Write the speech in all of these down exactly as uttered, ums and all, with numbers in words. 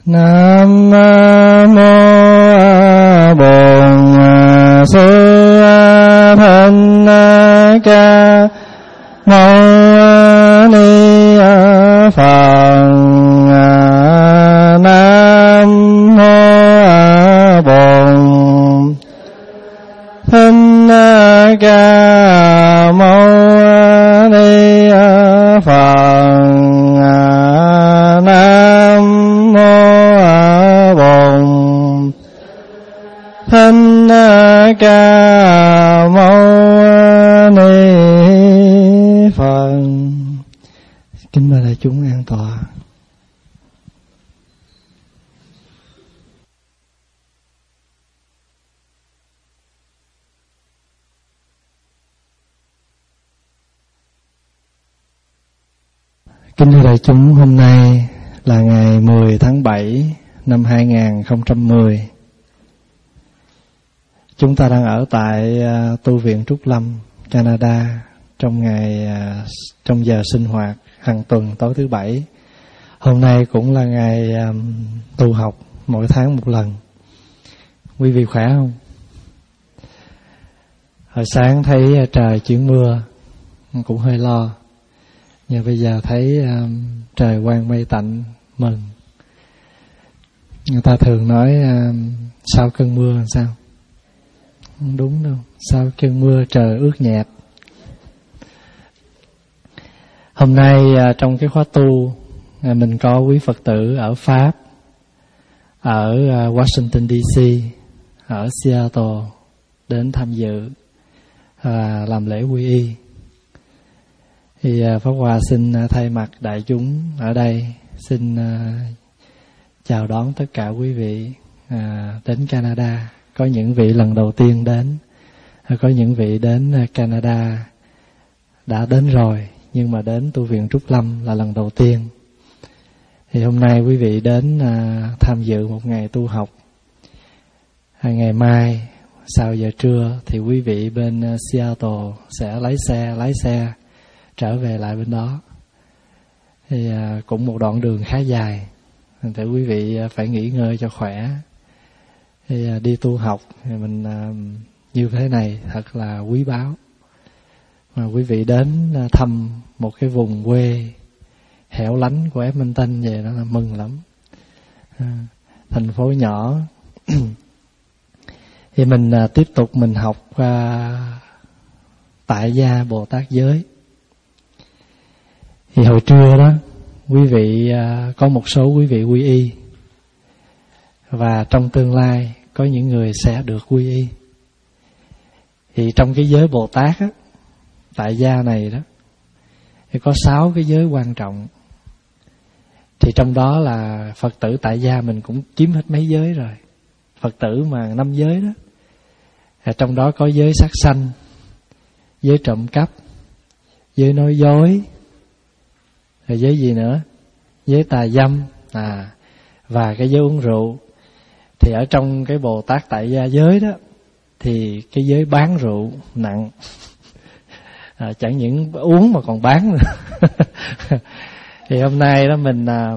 Nam mô Bổn Sư Thích Ca Mâu Ni Phật. Nam mô Bổn Thích Ca Mâu Ni Phật. Nam mô Bổn Thích Ca Mâu Ni Phật. Kính mời đại chúng an tọa. Kính thưa đại chúng, hôm nay là ngày mười tháng bảy năm hai nghìn không trăm mười. Chúng ta đang ở tại uh, tu viện Trúc Lâm, Canada trong ngày uh, trong giờ sinh hoạt hàng tuần tối thứ bảy. Hôm nay cũng là ngày um, tu học mỗi tháng một lần. Quý vị khỏe không? Hồi sáng thấy uh, trời chuyển mưa cũng hơi lo. Nhưng bây giờ thấy um, trời quang mây tạnh, mừng. Người ta thường nói um, sau cơn mưa làm sao? Không đúng đâu. Sau cơn mưa trời ướt nhẹp. Hôm nay uh, trong cái khóa tu uh, mình có quý Phật tử ở Pháp, ở uh, Washington đê xê, ở Seattle đến tham dự và uh, làm lễ quy y. Thì Pháp Hòa xin thay mặt đại chúng ở đây xin uh, chào đón tất cả quý vị uh, đến Canada. Có những vị lần đầu tiên đến, có những vị đến Canada đã đến rồi, nhưng mà đến tu viện Trúc Lâm là lần đầu tiên. Thì hôm nay quý vị đến uh, tham dự một ngày tu học. Ngày mai sau giờ trưa thì quý vị bên uh, Seattle sẽ lấy xe lái xe trở về lại bên đó. Thì à, cũng một đoạn đường khá dài, thì quý vị phải nghỉ ngơi cho khỏe. Thì à, đi tu học thì mình à, như thế này thật là quý báu. Mà quý vị đến à, thăm một cái vùng quê hẻo lánh của Edmonton về đó là mừng lắm. À, thành phố nhỏ. Thì mình à, tiếp tục mình học à, tại gia Bồ Tát giới. Thì hồi trưa đó, quý vị có một số quý vị quy y, và trong tương lai có những người sẽ được quy y. Thì trong cái giới Bồ Tát á, tại gia này đó, thì có sáu cái giới quan trọng. Thì trong đó là Phật tử tại gia mình cũng chiếm hết mấy giới rồi. Phật tử mà năm giới đó, thì trong đó có giới sát sanh, giới trộm cắp, giới nói dối, rồi giới gì nữa? Giới tà dâm, à, và cái giới uống rượu. Thì ở trong cái Bồ Tát tại gia giới đó, thì cái giới bán rượu nặng. À, chẳng những uống mà còn bán nữa. Thì hôm nay đó mình à,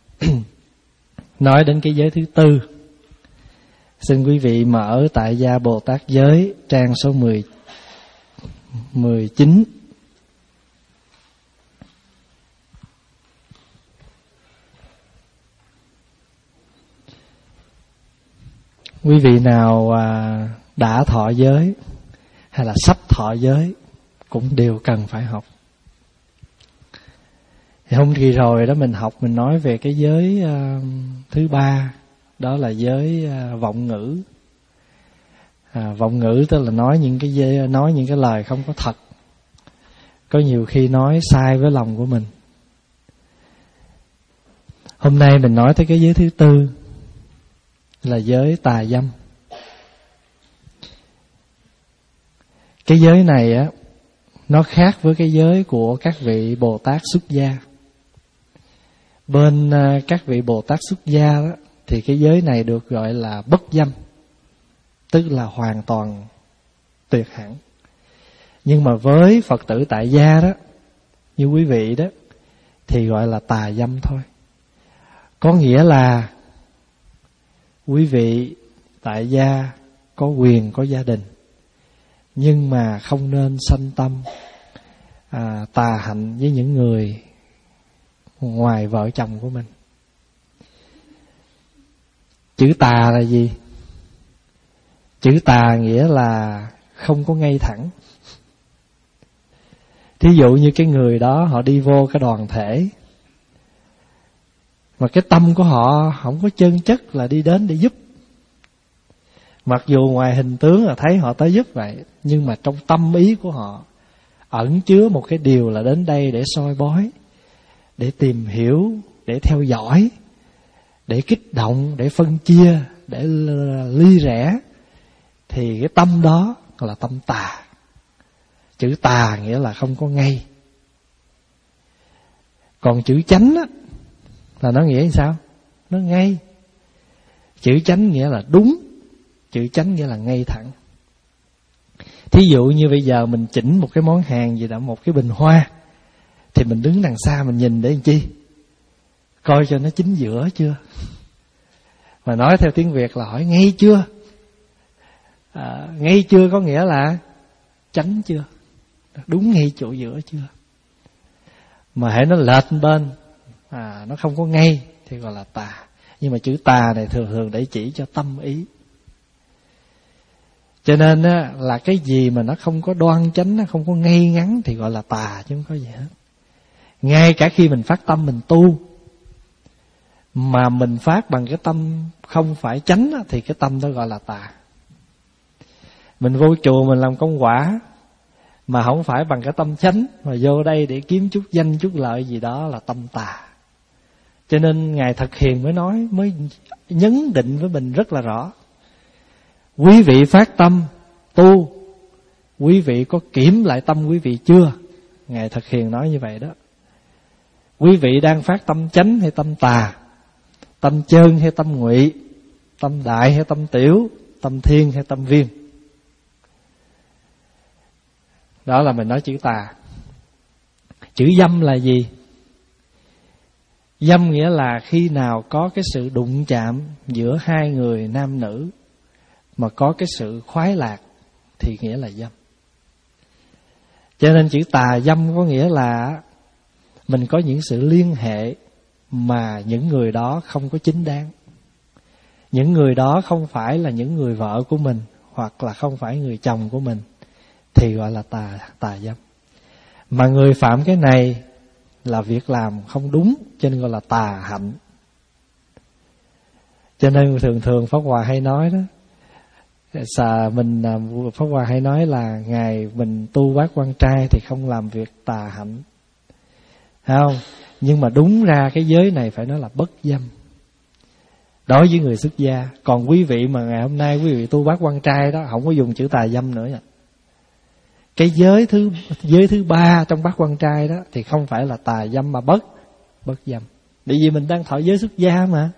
nói đến cái giới thứ tư. Xin quý vị mở tại gia Bồ Tát giới trang số mười, mười chín. Quý vị nào à, đã thọ giới hay là sắp thọ giới cũng đều cần phải học. Thì hôm kỳ rồi đó mình học, mình nói về cái giới à, thứ ba, đó là giới à, vọng ngữ. À, vọng ngữ tức là nói những cái giới, nói những cái lời không có thật. Có nhiều khi nói sai với lòng của mình. Hôm nay mình nói tới cái giới thứ tư, là giới tà dâm. Cái giới này á, nó khác với cái giới của các vị Bồ Tát xuất gia. Bên uh, các vị Bồ Tát xuất gia đó, thì cái giới này được gọi là bất dâm, tức là hoàn toàn tuyệt hẳn. Nhưng mà với Phật tử tại gia đó, như quý vị đó, thì gọi là tà dâm thôi. Có nghĩa là quý vị tại gia có quyền có gia đình, nhưng mà không nên sanh tâm à, tà hạnh với những người ngoài vợ chồng của mình. Chữ tà là gì? Chữ tà nghĩa là không có ngay thẳng. Thí dụ như cái người đó họ đi vô cái đoàn thể mà cái tâm của họ không có chân chất là đi đến để giúp. Mặc dù ngoài hình tướng là thấy họ tới giúp vậy, nhưng mà trong tâm ý của họ ẩn chứa một cái điều là đến đây để soi bói, để tìm hiểu, để theo dõi, để kích động, để phân chia, để ly rẽ. Thì cái tâm đó là tâm tà. Chữ tà nghĩa là không có ngay. Còn chữ chánh á, là nó nghĩa như sao? Nó ngay. Chữ chánh nghĩa là đúng, chữ chánh nghĩa là ngay thẳng. Thí dụ như bây giờ mình chỉnh một cái món hàng gì đó, một cái bình hoa, thì mình đứng đằng xa mình nhìn để làm chi? Coi cho nó chính giữa chưa. Mà nói theo tiếng Việt là hỏi ngay chưa. à, Ngay chưa có nghĩa là chánh chưa, đúng ngay chỗ giữa chưa. Mà hãy nó lệch bên, à, nó không có ngay thì gọi là tà. Nhưng mà chữ tà này thường thường để chỉ cho tâm ý. Cho nên á, là cái gì mà nó không có đoan chánh, nó không có ngay ngắn thì gọi là tà, chứ không có gì hết. Ngay cả khi mình phát tâm mình tu, mà mình phát bằng cái tâm không phải chánh á, thì cái tâm đó gọi là tà. Mình vô chùa mình làm công quả mà không phải bằng cái tâm chánh, mà vô đây để kiếm chút danh chút lợi gì đó là tâm tà. Cho nên Ngài Thật Hiền mới nói, mới nhấn định với mình rất là rõ. Quý vị phát tâm tu, quý vị có kiểm lại tâm quý vị chưa? Ngài Thật Hiền nói như vậy đó. Quý vị đang phát tâm chánh hay tâm tà, tâm chơn hay tâm ngụy, tâm đại hay tâm tiểu, tâm thiên hay tâm viên. Đó là mình nói chữ tà. Chữ dâm là gì? Dâm nghĩa là khi nào có cái sự đụng chạm giữa hai người nam nữ mà có cái sự khoái lạc thì nghĩa là dâm. Cho nên chữ tà dâm có nghĩa là mình có những sự liên hệ mà những người đó không có chính đáng. Những người đó không phải là những người vợ của mình, hoặc là không phải người chồng của mình, thì gọi là tà, tà dâm. Mà người phạm cái này là việc làm không đúng, cho nên gọi là tà hạnh. Cho nên thường thường Pháp Hòa hay nói đó, Xà mình Pháp Hòa hay nói là ngày mình tu bát quan trai thì không làm việc tà hạnh, thấy không? Nhưng mà đúng ra cái giới này phải nói là bất dâm đối với người xuất gia. Còn quý vị mà ngày hôm nay quý vị tu bát quan trai đó, không có dùng chữ tà dâm nữa nha. Cái giới thứ giới thứ ba trong bát quan trai đó thì không phải là tà dâm mà bất bất dâm. Bởi vì mình đang thọ giới xuất gia mà.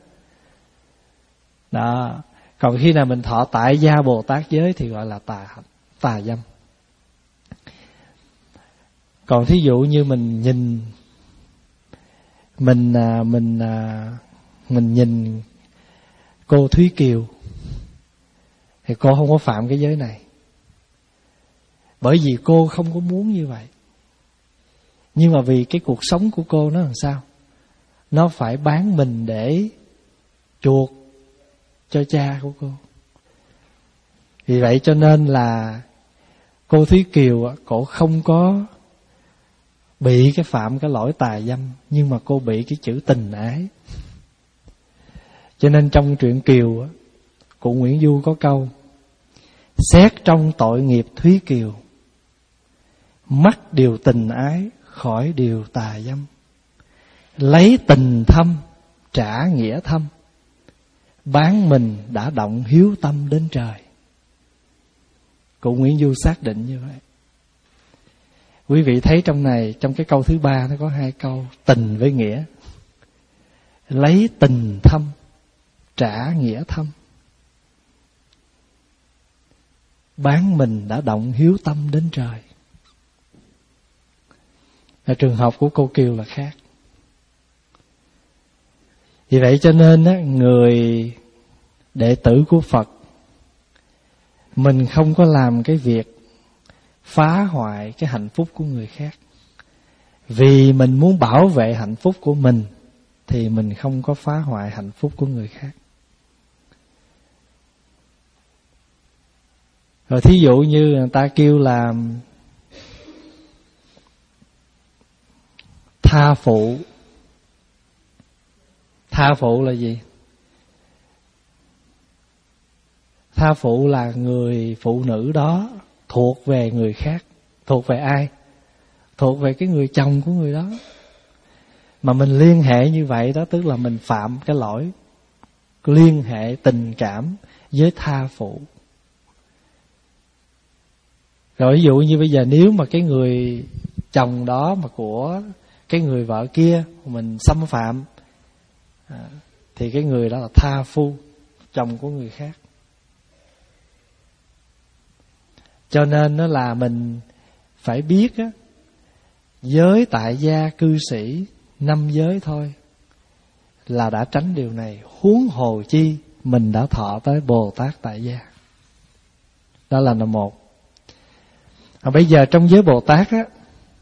Đó. Còn khi nào mình thọ tại gia Bồ Tát giới thì gọi là tà tà dâm. Còn thí dụ như mình nhìn mình mình mình nhìn cô Thúy Kiều thì cô không có phạm cái giới này, bởi vì cô không có muốn như vậy. Nhưng mà vì cái cuộc sống của cô nó làm sao, nó phải bán mình để chuộc cho cha của cô. Vì vậy cho nên là cô Thúy Kiều cổ không có bị cái phạm cái lỗi tà dâm, nhưng mà cô bị cái chữ tình ái. Cho nên trong truyện Kiều, cụ Nguyễn Du có câu: xét trong tội nghiệp Thúy Kiều, mắc điều tình ái khỏi điều tà dâm. Lấy tình thâm trả nghĩa thâm, bán mình đã động hiếu tâm đến trời. Cụ Nguyễn Du xác định như vậy. Quý vị thấy trong này, trong cái câu thứ ba nó có hai câu tình với nghĩa. Lấy tình thâm trả nghĩa thâm, bán mình đã động hiếu tâm đến trời. Ở trường hợp của cô Kiều là khác. Vì vậy cho nên á, người đệ tử của Phật, mình không có làm cái việc phá hoại cái hạnh phúc của người khác. Vì mình muốn bảo vệ hạnh phúc của mình thì mình không có phá hoại hạnh phúc của người khác. Rồi thí dụ như người ta kêu là tha phụ. Tha phụ là gì? Tha phụ là người phụ nữ đó thuộc về người khác. Thuộc về ai? Thuộc về cái người chồng của người đó. Mà mình liên hệ như vậy đó, tức là mình phạm cái lỗi liên hệ tình cảm với tha phụ. Rồi ví dụ như bây giờ nếu mà cái người chồng đó mà của cái người vợ kia mình xâm phạm, à, thì cái người đó là tha phu, chồng của người khác. Cho nên nó là mình phải biết á, giới tại gia cư sĩ năm giới thôi là đã tránh điều này, huống hồ chi mình đã thọ tới Bồ Tát tại gia. Đó là number một. À, bây giờ trong giới Bồ Tát á,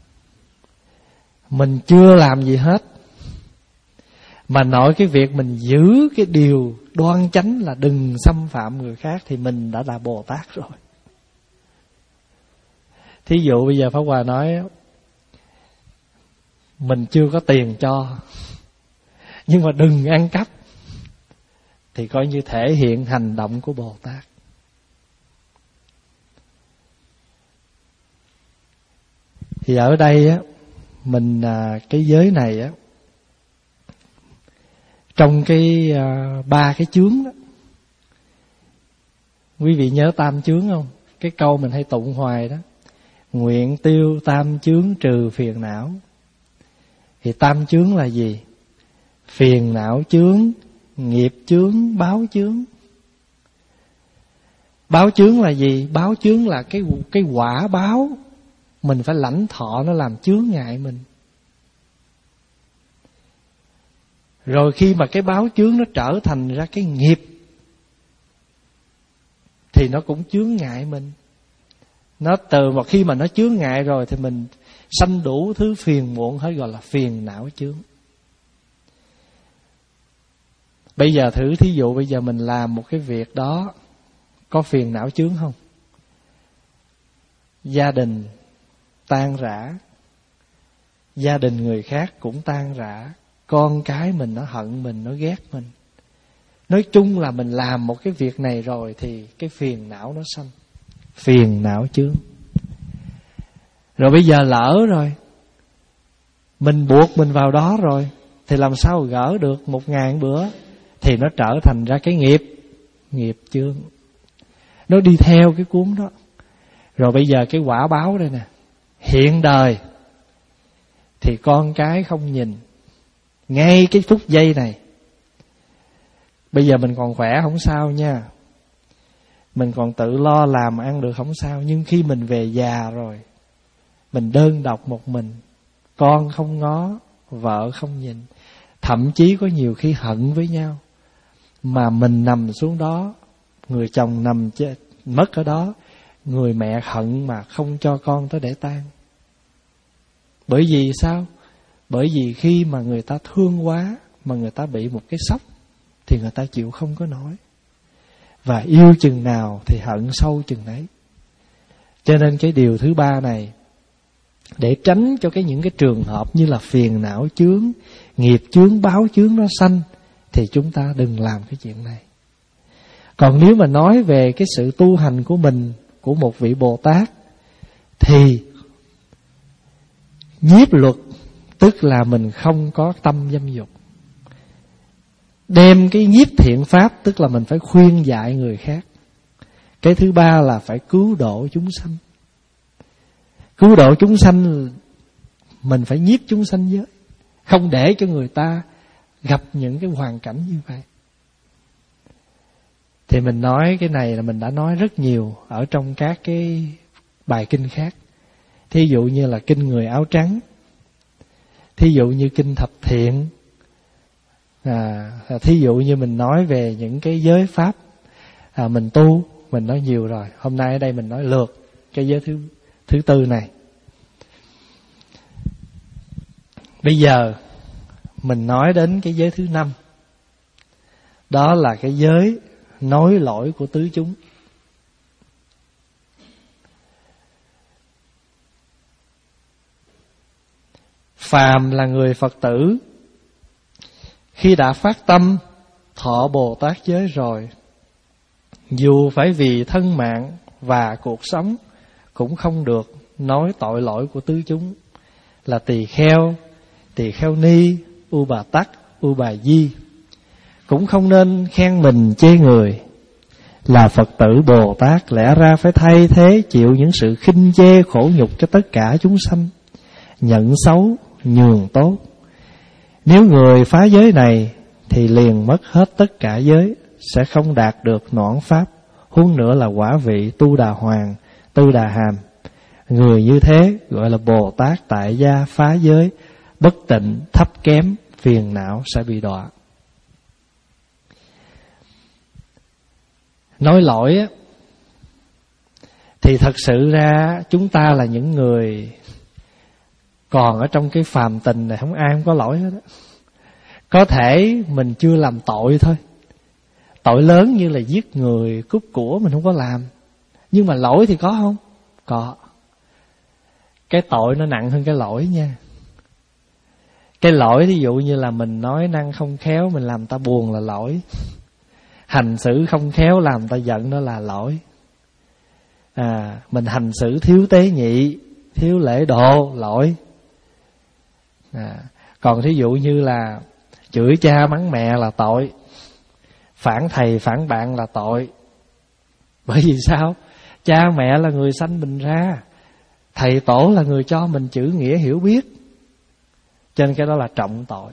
mình chưa làm gì hết, mà nội cái việc mình giữ cái điều đoan chánh là đừng xâm phạm người khác thì mình đã là Bồ Tát rồi. Thí dụ bây giờ Pháp Hòa nói mình chưa có tiền cho, nhưng mà đừng ăn cắp, thì coi như thể hiện hành động của Bồ Tát. Thì ở đây á, mình à, cái giới này á, trong cái à, ba cái chướng đó, quý vị nhớ tam chướng không? Cái câu mình hay tụng hoài đó, nguyện tiêu tam chướng trừ phiền não. Thì tam chướng là gì? Phiền não chướng, nghiệp chướng, báo chướng. Báo chướng là gì? Báo chướng là cái cái quả báo mình phải lãnh thọ, nó làm chướng ngại mình. Rồi khi mà cái báo chướng nó trở thành ra cái nghiệp thì nó cũng chướng ngại mình. Nó từ một khi mà nó chướng ngại rồi thì mình sanh đủ thứ phiền muộn hết, gọi là phiền não chướng. Bây giờ thử thí dụ bây giờ mình làm một cái việc đó có phiền não chướng không? Gia đình tan rã, gia đình người khác cũng tan rã, con cái mình nó hận mình, nó ghét mình. Nói chung là mình làm một cái việc này rồi thì cái phiền não nó sanh, phiền não chướng. Rồi bây giờ lỡ rồi, mình buộc mình vào đó rồi thì làm sao gỡ được một ngàn bữa, thì nó trở thành ra cái nghiệp, nghiệp chướng. Nó đi theo cái cuốn đó. Rồi bây giờ cái quả báo đây nè, hiện đời thì con cái không nhìn, ngay cái phút giây này. Bây giờ mình còn khỏe không sao nha, mình còn tự lo làm ăn được không sao. Nhưng khi mình về già rồi, mình đơn độc một mình, con không ngó, vợ không nhìn, thậm chí có nhiều khi hận với nhau, mà mình nằm xuống đó, người chồng nằm chết, mất ở đó, người mẹ hận mà không cho con tới để tang. Bởi vì sao? Bởi vì khi mà người ta thương quá, mà người ta bị một cái sốc, thì người ta chịu không có nổi. Và yêu chừng nào thì hận sâu chừng đấy. Cho nên cái điều thứ ba này, để tránh cho cái những cái trường hợp như là phiền não chướng, nghiệp chướng, báo chướng nó sanh, thì chúng ta đừng làm cái chuyện này. Còn nếu mà nói về cái sự tu hành của mình, của một vị Bồ Tát, thì nhiếp luật, tức là mình không có tâm dâm dục. Đem cái nhiếp thiện pháp, tức là mình phải khuyên dạy người khác. Cái thứ ba là phải cứu độ chúng sanh. Cứu độ chúng sanh, mình phải nhiếp chúng sanh giới, không để cho người ta gặp những cái hoàn cảnh như vậy. Thì mình nói cái này là mình đã nói rất nhiều ở trong các cái bài kinh khác. Thí dụ như là kinh người áo trắng, thí dụ như kinh thập thiện, à, thí dụ như mình nói về những cái giới pháp à, mình tu, mình nói nhiều rồi. Hôm nay ở đây mình nói lượt cái giới thứ thứ tư này. Bây giờ mình nói đến cái giới thứ năm. Đó là cái giới nói lỗi của tứ chúng. Phàm là người Phật tử, khi đã phát tâm thọ Bồ Tát giới rồi, dù phải vì thân mạng và cuộc sống, cũng không được nói tội lỗi của tứ chúng là tỳ kheo, tỳ kheo ni, u bà tắc, u bà di. Cũng không nên khen mình chê người. Là Phật tử Bồ Tát lẽ ra phải thay thế chịu những sự khinh chê khổ nhục cho tất cả chúng sanh, nhận xấu nhường tốt. Nếu người phá giới này thì liền mất hết tất cả giới, sẽ không đạt được noãn pháp, huống nữa là quả vị Tu Đà Hoàng, Tư Đà Hàm. Người như thế gọi là Bồ Tát tại gia phá giới, bất tịnh, thấp kém, phiền não sẽ bị đọa. Nói lỗi á, thì thật sự ra chúng ta là những người còn ở trong cái phàm tình này, không ai không có lỗi hết á. Có thể mình chưa làm tội thôi, tội lớn như là giết người, cướp của mình không có làm, nhưng mà lỗi thì có không? Có. Cái tội nó nặng hơn cái lỗi nha. Cái lỗi ví dụ như là mình nói năng không khéo, mình làm ta buồn là lỗi. Hành xử không khéo làm ta giận, đó là lỗi. à, Mình hành xử thiếu tế nhị, thiếu lễ độ, lỗi. à, Còn thí dụ như là chửi cha mắng mẹ là tội, phản thầy phản bạn là tội. Bởi vì sao? Cha mẹ là người sanh mình ra, thầy tổ là người cho mình chữ nghĩa hiểu biết, cho nên cái đó là trọng tội.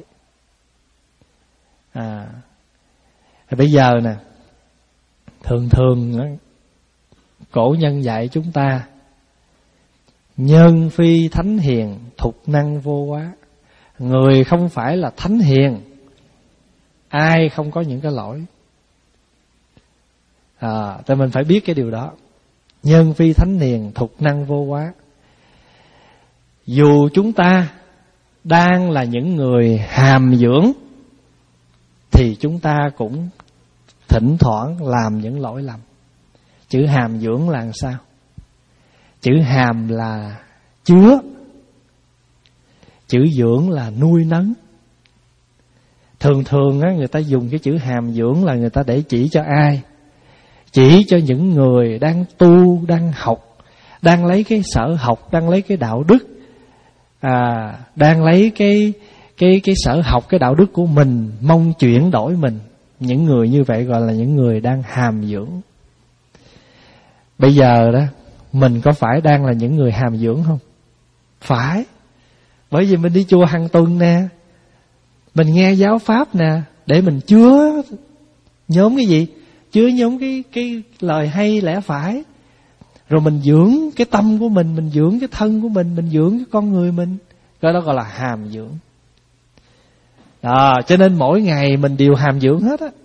à, Bây giờ nè, thường thường cổ nhân dạy chúng ta: nhân phi thánh hiền, thục năng vô quá. Người không phải là thánh hiền, ai không có những cái lỗi. à, Thì mình phải biết cái điều đó. Nhân phi thánh hiền, thục năng vô quá. Dù chúng ta đang là những người hàm dưỡng, thì chúng ta cũng thỉnh thoảng làm những lỗi lầm. Chữ hàm dưỡng là làm sao? Chữ hàm là chứa, chữ dưỡng là nuôi nấng. Thường thường á, người ta dùng cái chữ hàm dưỡng là người ta để chỉ cho ai? Chỉ cho những người đang tu, đang học, đang lấy cái sở học, đang lấy cái đạo đức, à, đang lấy cái cái cái sở học, cái đạo đức của mình, mong chuyển đổi mình. Những người như vậy gọi là những người đang hàm dưỡng. Bây giờ đó, mình có phải đang là những người hàm dưỡng không? Phải. Bởi vì mình đi chùa hàng tuần nè, mình nghe giáo pháp nè, để mình chứa nhóm cái gì? Chứa nhóm cái cái lời hay lẽ phải. Rồi mình dưỡng cái tâm của mình, mình dưỡng cái thân của mình, mình dưỡng cái con người mình. Cái đó gọi là hàm dưỡng. À, cho nên mỗi ngày mình đều hàm dưỡng hết á.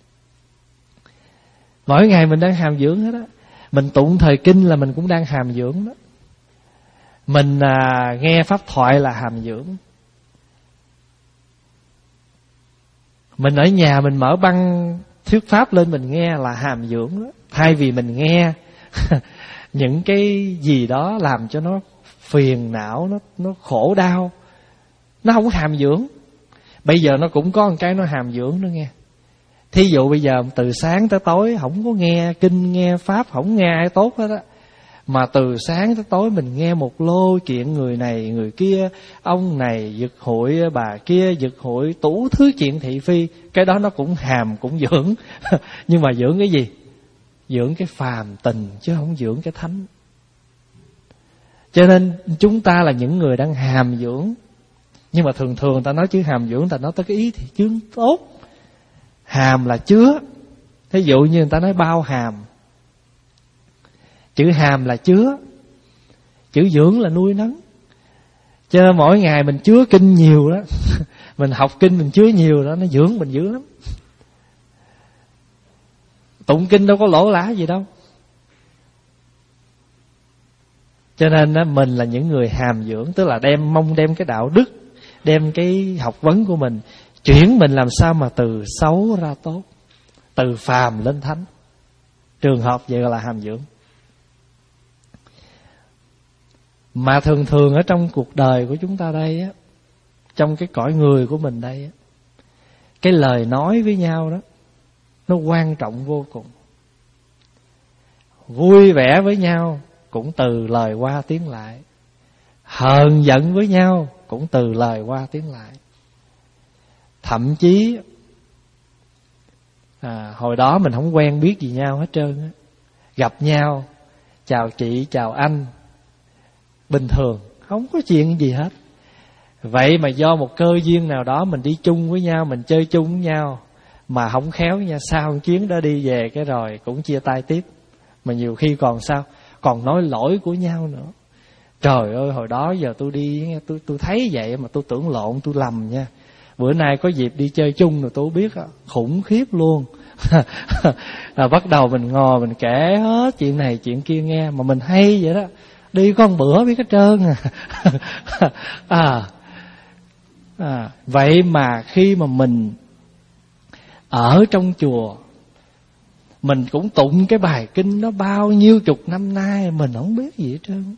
Mỗi ngày mình đang hàm dưỡng hết á. Mình tụng thời kinh là mình cũng đang hàm dưỡng đó. Mình à, nghe pháp thoại là hàm dưỡng. Mình ở nhà mình mở băng thuyết pháp lên mình nghe là hàm dưỡng đó. Thay vì mình nghe những cái gì đó làm cho nó phiền não, nó, nó khổ đau, nó không hàm dưỡng. Bây giờ nó cũng có một cái nó hàm dưỡng nữa nghe. Thí dụ bây giờ từ sáng tới tối không có nghe kinh, nghe pháp, không nghe ai tốt hết á, mà từ sáng tới tối mình nghe một lô chuyện người này người kia, ông này giật hụi, bà kia giật hụi, đủ thứ chuyện thị phi. Cái đó nó cũng hàm, cũng dưỡng. Nhưng mà dưỡng cái gì? Dưỡng cái phàm tình, chứ không dưỡng cái thánh. Cho nên chúng ta là những người đang hàm dưỡng. Nhưng mà thường thường ta nói chữ hàm dưỡng, ta nói tới cái ý thì chướng tốt. Hàm là chứa. Thí dụ như người ta nói bao hàm, chữ hàm là chứa, chữ dưỡng là nuôi nấng. Cho nên mỗi ngày mình chứa kinh nhiều đó, Mình học kinh mình chứa nhiều đó, nó dưỡng mình dữ lắm. Tụng kinh đâu có lỗ lã gì đâu. Cho nên á, mình là những người hàm dưỡng, tức là đem mong đem cái đạo đức, đem cái học vấn của mình, chuyển mình làm sao mà từ xấu ra tốt, từ phàm lên thánh. Trường hợp vậy gọi là hàm dưỡng. Mà thường thường ở trong cuộc đời của chúng ta đây á, trong cái cõi người của mình đây á, cái lời nói với nhau đó nó quan trọng vô cùng. Vui vẻ với nhau cũng từ lời qua tiếng lại, hờn giận với nhau cũng từ lời qua tiếng lại. Thậm chí à, hồi đó mình không quen biết gì nhau hết trơn á, gặp nhau chào chị chào anh bình thường, không có chuyện gì hết. Vậy mà do một cơ duyên nào đó mình đi chung với nhau, mình chơi chung với nhau, mà không khéo nha, sau một chuyến đó đi về cái rồi cũng chia tay tiếp. Mà nhiều khi còn sao, còn nói lỗi của nhau nữa. Trời ơi, hồi đó giờ tôi đi, tôi tôi thấy vậy mà tôi tưởng lộn, tôi lầm nha. Bữa nay có dịp đi chơi chung rồi tôi biết khủng khiếp luôn. À, bắt đầu mình ngồi mình kể hết chuyện này chuyện kia nghe, mà mình hay vậy đó. Đi con bữa biết hết trơn à. à, à vậy mà khi mà mình ở trong chùa, mình cũng tụng cái bài kinh đó bao nhiêu chục năm nay, mình không biết gì hết trơn.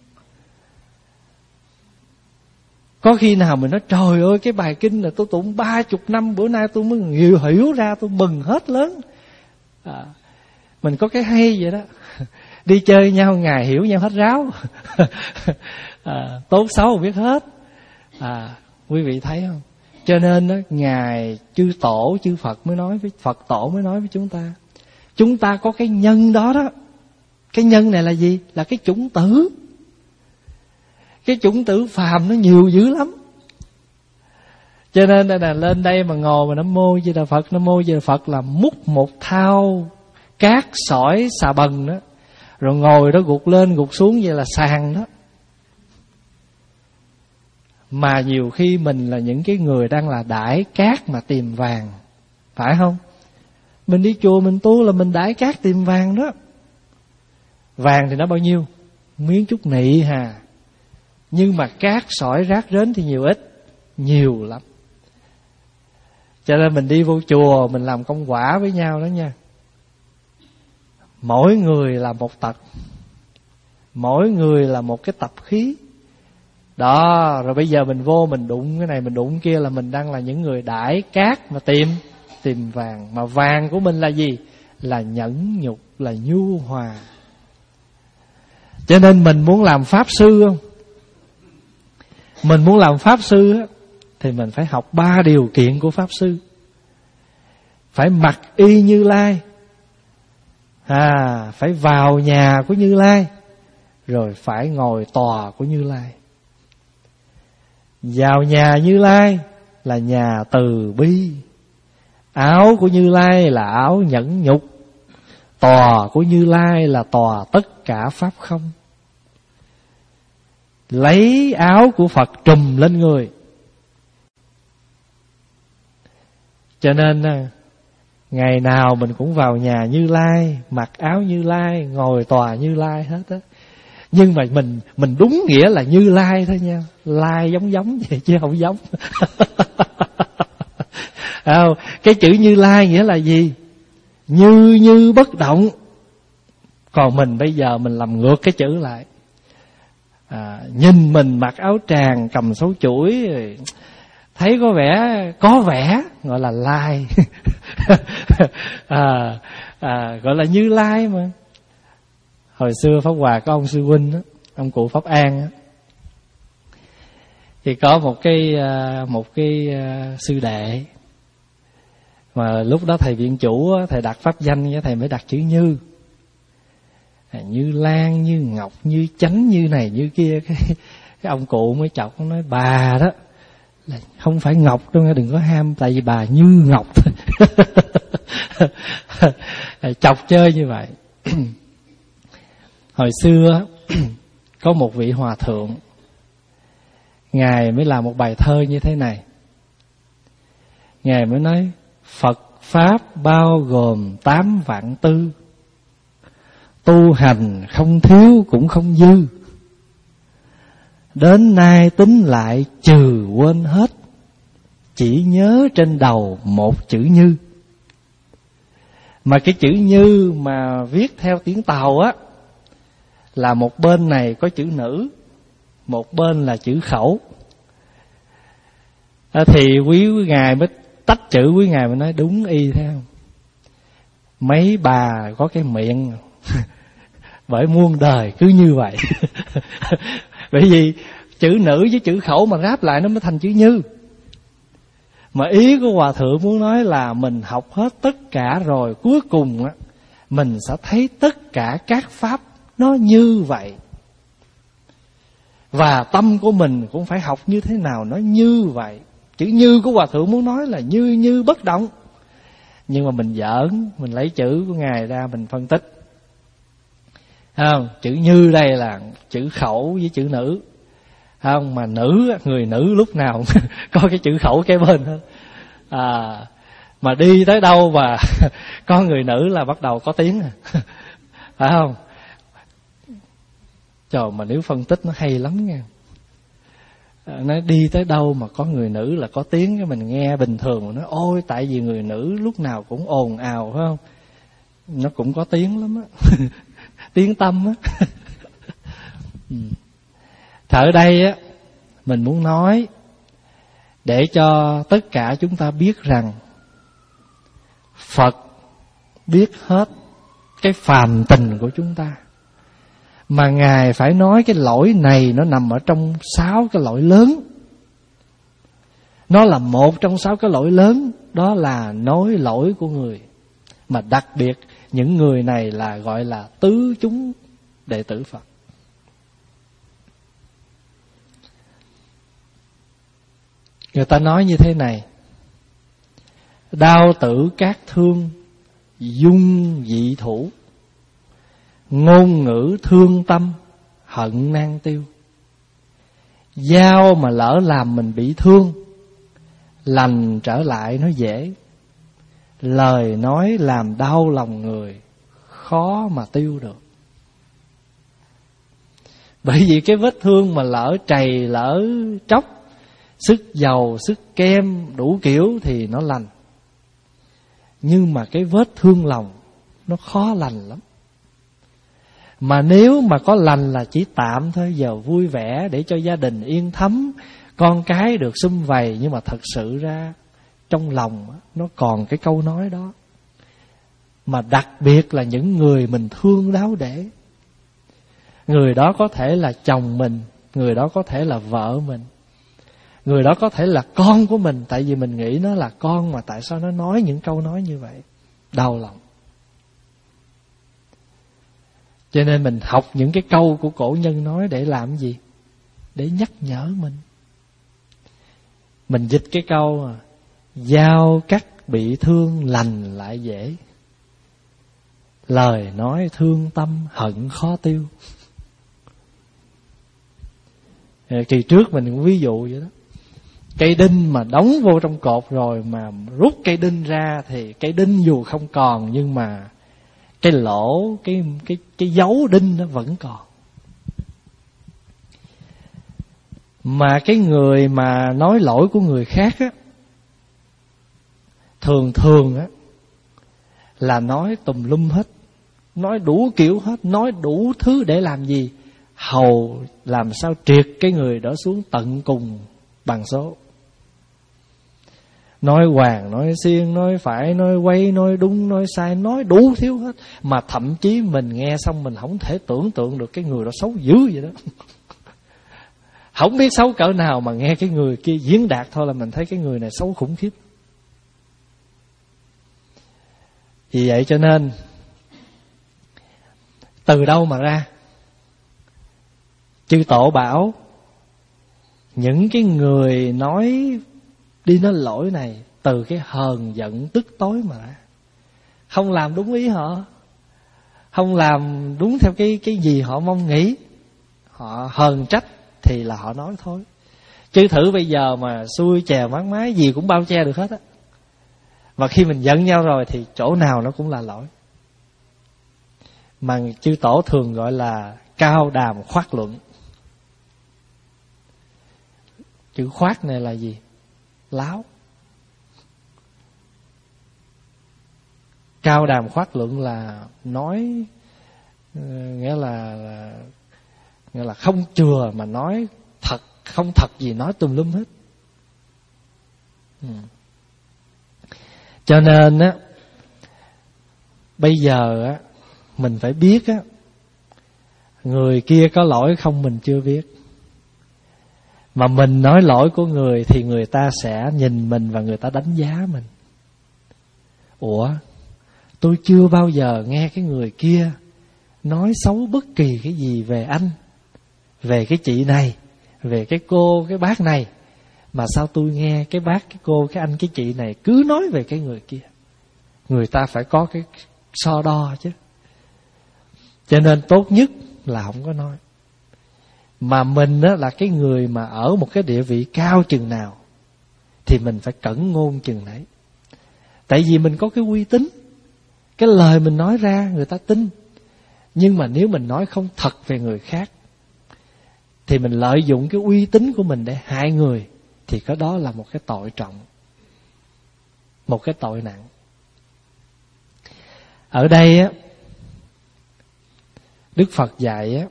Có khi nào mình nói trời ơi, cái bài kinh là tôi tụng ba chục năm, bữa nay tôi mới hiểu, hiểu ra, tôi mừng hết lớn. À, mình có cái hay vậy đó. Đi chơi nhau ngày hiểu nhau hết ráo. À, tốt xấu biết hết. À, quý vị thấy không? Cho nên đó, Ngài chư tổ chư Phật mới nói với Phật tổ mới nói với chúng ta, chúng ta có cái nhân đó đó. Cái nhân này là gì? Là cái chủng tử. Cái chủng tử phàm nó nhiều dữ lắm. Cho nên là lên đây mà ngồi mà Nam Mô Di Đà Phật, Nam Mô Di Đà Phật là múc một thao cát sỏi xà bần đó, rồi ngồi đó gục lên gục xuống vậy là sàn đó. Mà nhiều khi mình là những cái người đang là đãi cát mà tìm vàng, phải không? Mình đi chùa mình tu là mình đãi cát tìm vàng đó. Vàng thì nó bao nhiêu? Miếng chút nị hà. Nhưng mà cát sỏi rác rến thì nhiều ít? Nhiều lắm. Cho nên mình đi vô chùa, mình làm công quả với nhau đó nha. Mỗi người là một tật, mỗi người là một cái tập khí. Đó, rồi bây giờ mình vô mình đụng cái này, mình đụng kia là mình đang là những người đãi cát mà tìm tìm vàng. Mà vàng của mình là gì? Là nhẫn nhục, là nhu hòa. Cho nên mình muốn làm pháp sư không? Mình muốn làm pháp sư á, thì mình phải học ba điều kiện của pháp sư. Phải mặc y Như Lai, à, phải vào nhà của Như Lai, rồi phải ngồi tòa của Như Lai. Vào nhà Như Lai là nhà từ bi, áo của Như Lai là áo nhẫn nhục, tòa của Như Lai là tòa tất cả pháp không. Lấy áo của Phật trùm lên người. Cho nên ngày nào mình cũng vào nhà Như Lai, mặc áo Như Lai, ngồi tòa Như Lai hết á. Nhưng mà mình mình đúng nghĩa là Như Lai thôi nha. Lai giống giống vậy chứ không giống. Cái chữ Như Lai nghĩa là gì? Như như bất động. Còn mình bây giờ mình làm ngược cái chữ lại. À, nhìn mình mặc áo tràng cầm sấu chuỗi, thấy có vẻ có vẻ gọi là Lai. à, à, gọi là Như Lai mà. Hồi xưa Pháp Hòa có ông sư huynh đó, ông cụ Pháp An đó, thì có một cái một cái sư đệ mà lúc đó thầy viện chủ thầy đặt pháp danh, thầy mới đặt chữ Như. Như Lan, Như Ngọc, Như Chánh, như này như kia. Cái, cái ông cụ mới chọc, nói bà đó là không phải Ngọc đâu nghe, đừng có ham, tại vì bà Như Ngọc thôi. Chọc chơi như vậy. Hồi xưa có một vị hòa thượng, Ngài mới làm một bài thơ như thế này. Ngài mới nói Phật Pháp bao gồm tám vạn tư, tu hành không thiếu cũng không dư, đến nay tính lại trừ quên hết, chỉ nhớ trên đầu một chữ Như. Mà cái chữ Như mà viết theo tiếng Tàu á, là một bên này có chữ nữ, một bên là chữ khẩu. À, thì quý, quý ngài mới tách chữ, quý ngài mới nói đúng y thế không? Mấy bà có cái miệng bởi muôn đời cứ như vậy. Bởi vì chữ nữ với chữ khẩu mà ráp lại nó mới thành chữ Như. Mà ý của Hòa Thượng muốn nói là mình học hết tất cả rồi, cuối cùng á mình sẽ thấy tất cả các pháp nó như vậy. Và tâm của mình cũng phải học như thế nào nó như vậy. Chữ Như của Hòa Thượng muốn nói là như như bất động. Nhưng mà mình giỡn, mình lấy chữ của Ngài ra mình phân tích. Không, chữ Như đây là chữ khẩu với chữ nữ. Không, mà nữ, người nữ lúc nào có cái chữ khẩu kế bên hết. À, mà đi tới đâu mà có người nữ là bắt đầu có tiếng. Phải không? Trời, mà nếu phân tích nó hay lắm nha. Nó đi tới đâu mà có người nữ là có tiếng, cái mình nghe bình thường mà nói ôi tại vì người nữ lúc nào cũng ồn ào, phải không? Nó cũng có tiếng lắm á. Tiếng tâm á. Thì ở đây á mình muốn nói để cho tất cả chúng ta biết rằng Phật biết hết cái phàm tình của chúng ta. Mà Ngài phải nói cái lỗi này nó nằm ở trong sáu cái lỗi lớn. Nó là một trong sáu cái lỗi lớn. Đó là nói lỗi của người. Mà đặc biệt những người này là gọi là tứ chúng đệ tử Phật. Người ta nói như thế này: đao tử các thương, dung dị thủ, ngôn ngữ thương tâm, hận nan tiêu. Dao mà lỡ làm mình bị thương, lành trở lại nó dễ. Lời nói làm đau lòng người, khó mà tiêu được. Bởi vì cái vết thương mà lỡ trầy, lỡ tróc, sức dầu, sức kem, đủ kiểu thì nó lành. Nhưng mà cái vết thương lòng nó khó lành lắm. Mà nếu mà có lành là chỉ tạm thôi, giờ vui vẻ để cho gia đình yên thấm, con cái được sum vầy. Nhưng mà thật sự ra trong lòng nó còn cái câu nói đó. Mà đặc biệt là những người mình thương đáo để. Người đó có thể là chồng mình, người đó có thể là vợ mình, người đó có thể là con của mình. Tại vì mình nghĩ nó là con mà tại sao nó nói những câu nói như vậy, đau lòng. Cho nên mình học những cái câu của cổ nhân nói để làm gì? Để nhắc nhở mình. Mình dịch cái câu dao cắt bị thương lành lại dễ, lời nói thương tâm hận khó tiêu. Kỳ trước mình cũng ví dụ vậy đó. Cây đinh mà đóng vô trong cột rồi mà rút cây đinh ra thì cây đinh dù không còn, nhưng mà cái lỗ, cái cái cái dấu đinh nó vẫn còn. Mà cái người mà nói lỗi của người khác á, thường thường á là nói tùm lum hết, nói đủ kiểu hết, nói đủ thứ để làm gì? Hầu làm sao triệt cái người đó xuống tận cùng bằng số. Nói hoàng, nói xiên, nói phải, nói quay, nói đúng, nói sai, nói đủ thiếu hết. Mà thậm chí mình nghe xong mình không thể tưởng tượng được cái người đó xấu dữ vậy đó. Không biết xấu cỡ nào mà nghe cái người kia diễn đạt thôi là mình thấy cái người này xấu khủng khiếp. Vì vậy cho nên từ đâu mà ra? Chư Tổ bảo những cái người nói đi nói lỗi này từ cái hờn giận tức tối mà ra. Không làm đúng ý họ, không làm đúng theo cái cái gì họ mong nghĩ, họ hờn trách thì là họ nói thôi. Chứ thử bây giờ mà xuôi chèo mát mái gì cũng bao che được hết á, Và khi mình giận nhau rồi thì chỗ nào nó cũng là lỗi. Mà chư tổ thường gọi là cao đàm khoát luận. Chữ khoát này là gì? Láo. Cao đàm khoát luận là nói, nghĩa là, là nghĩa là không chừa mà nói thật, không thật gì nói tùm lum hết. Ừ. Cho nên á, bây giờ á, mình phải biết á, người kia có lỗi không mình chưa biết. Mà mình nói lỗi của người thì người ta sẽ nhìn mình và người ta đánh giá mình. Ủa, tôi chưa bao giờ nghe cái người kia nói xấu bất kỳ cái gì về anh, về cái chị này, về cái cô, cái bác này. Mà sao tôi nghe cái bác, cái cô, cái anh, cái chị này cứ nói về cái người kia. Người ta phải có cái so đo chứ. Cho nên tốt nhất là không có nói. Mà mình á, là cái người mà ở một cái địa vị cao chừng nào thì mình phải cẩn ngôn chừng nấy. Tại vì mình có cái uy tín, cái lời mình nói ra người ta tin. Nhưng mà nếu mình nói không thật về người khác thì mình lợi dụng cái uy tín của mình để hại người, thì cái đó là một cái tội trọng, một cái tội nặng. Ở đây á, Đức Phật dạy á,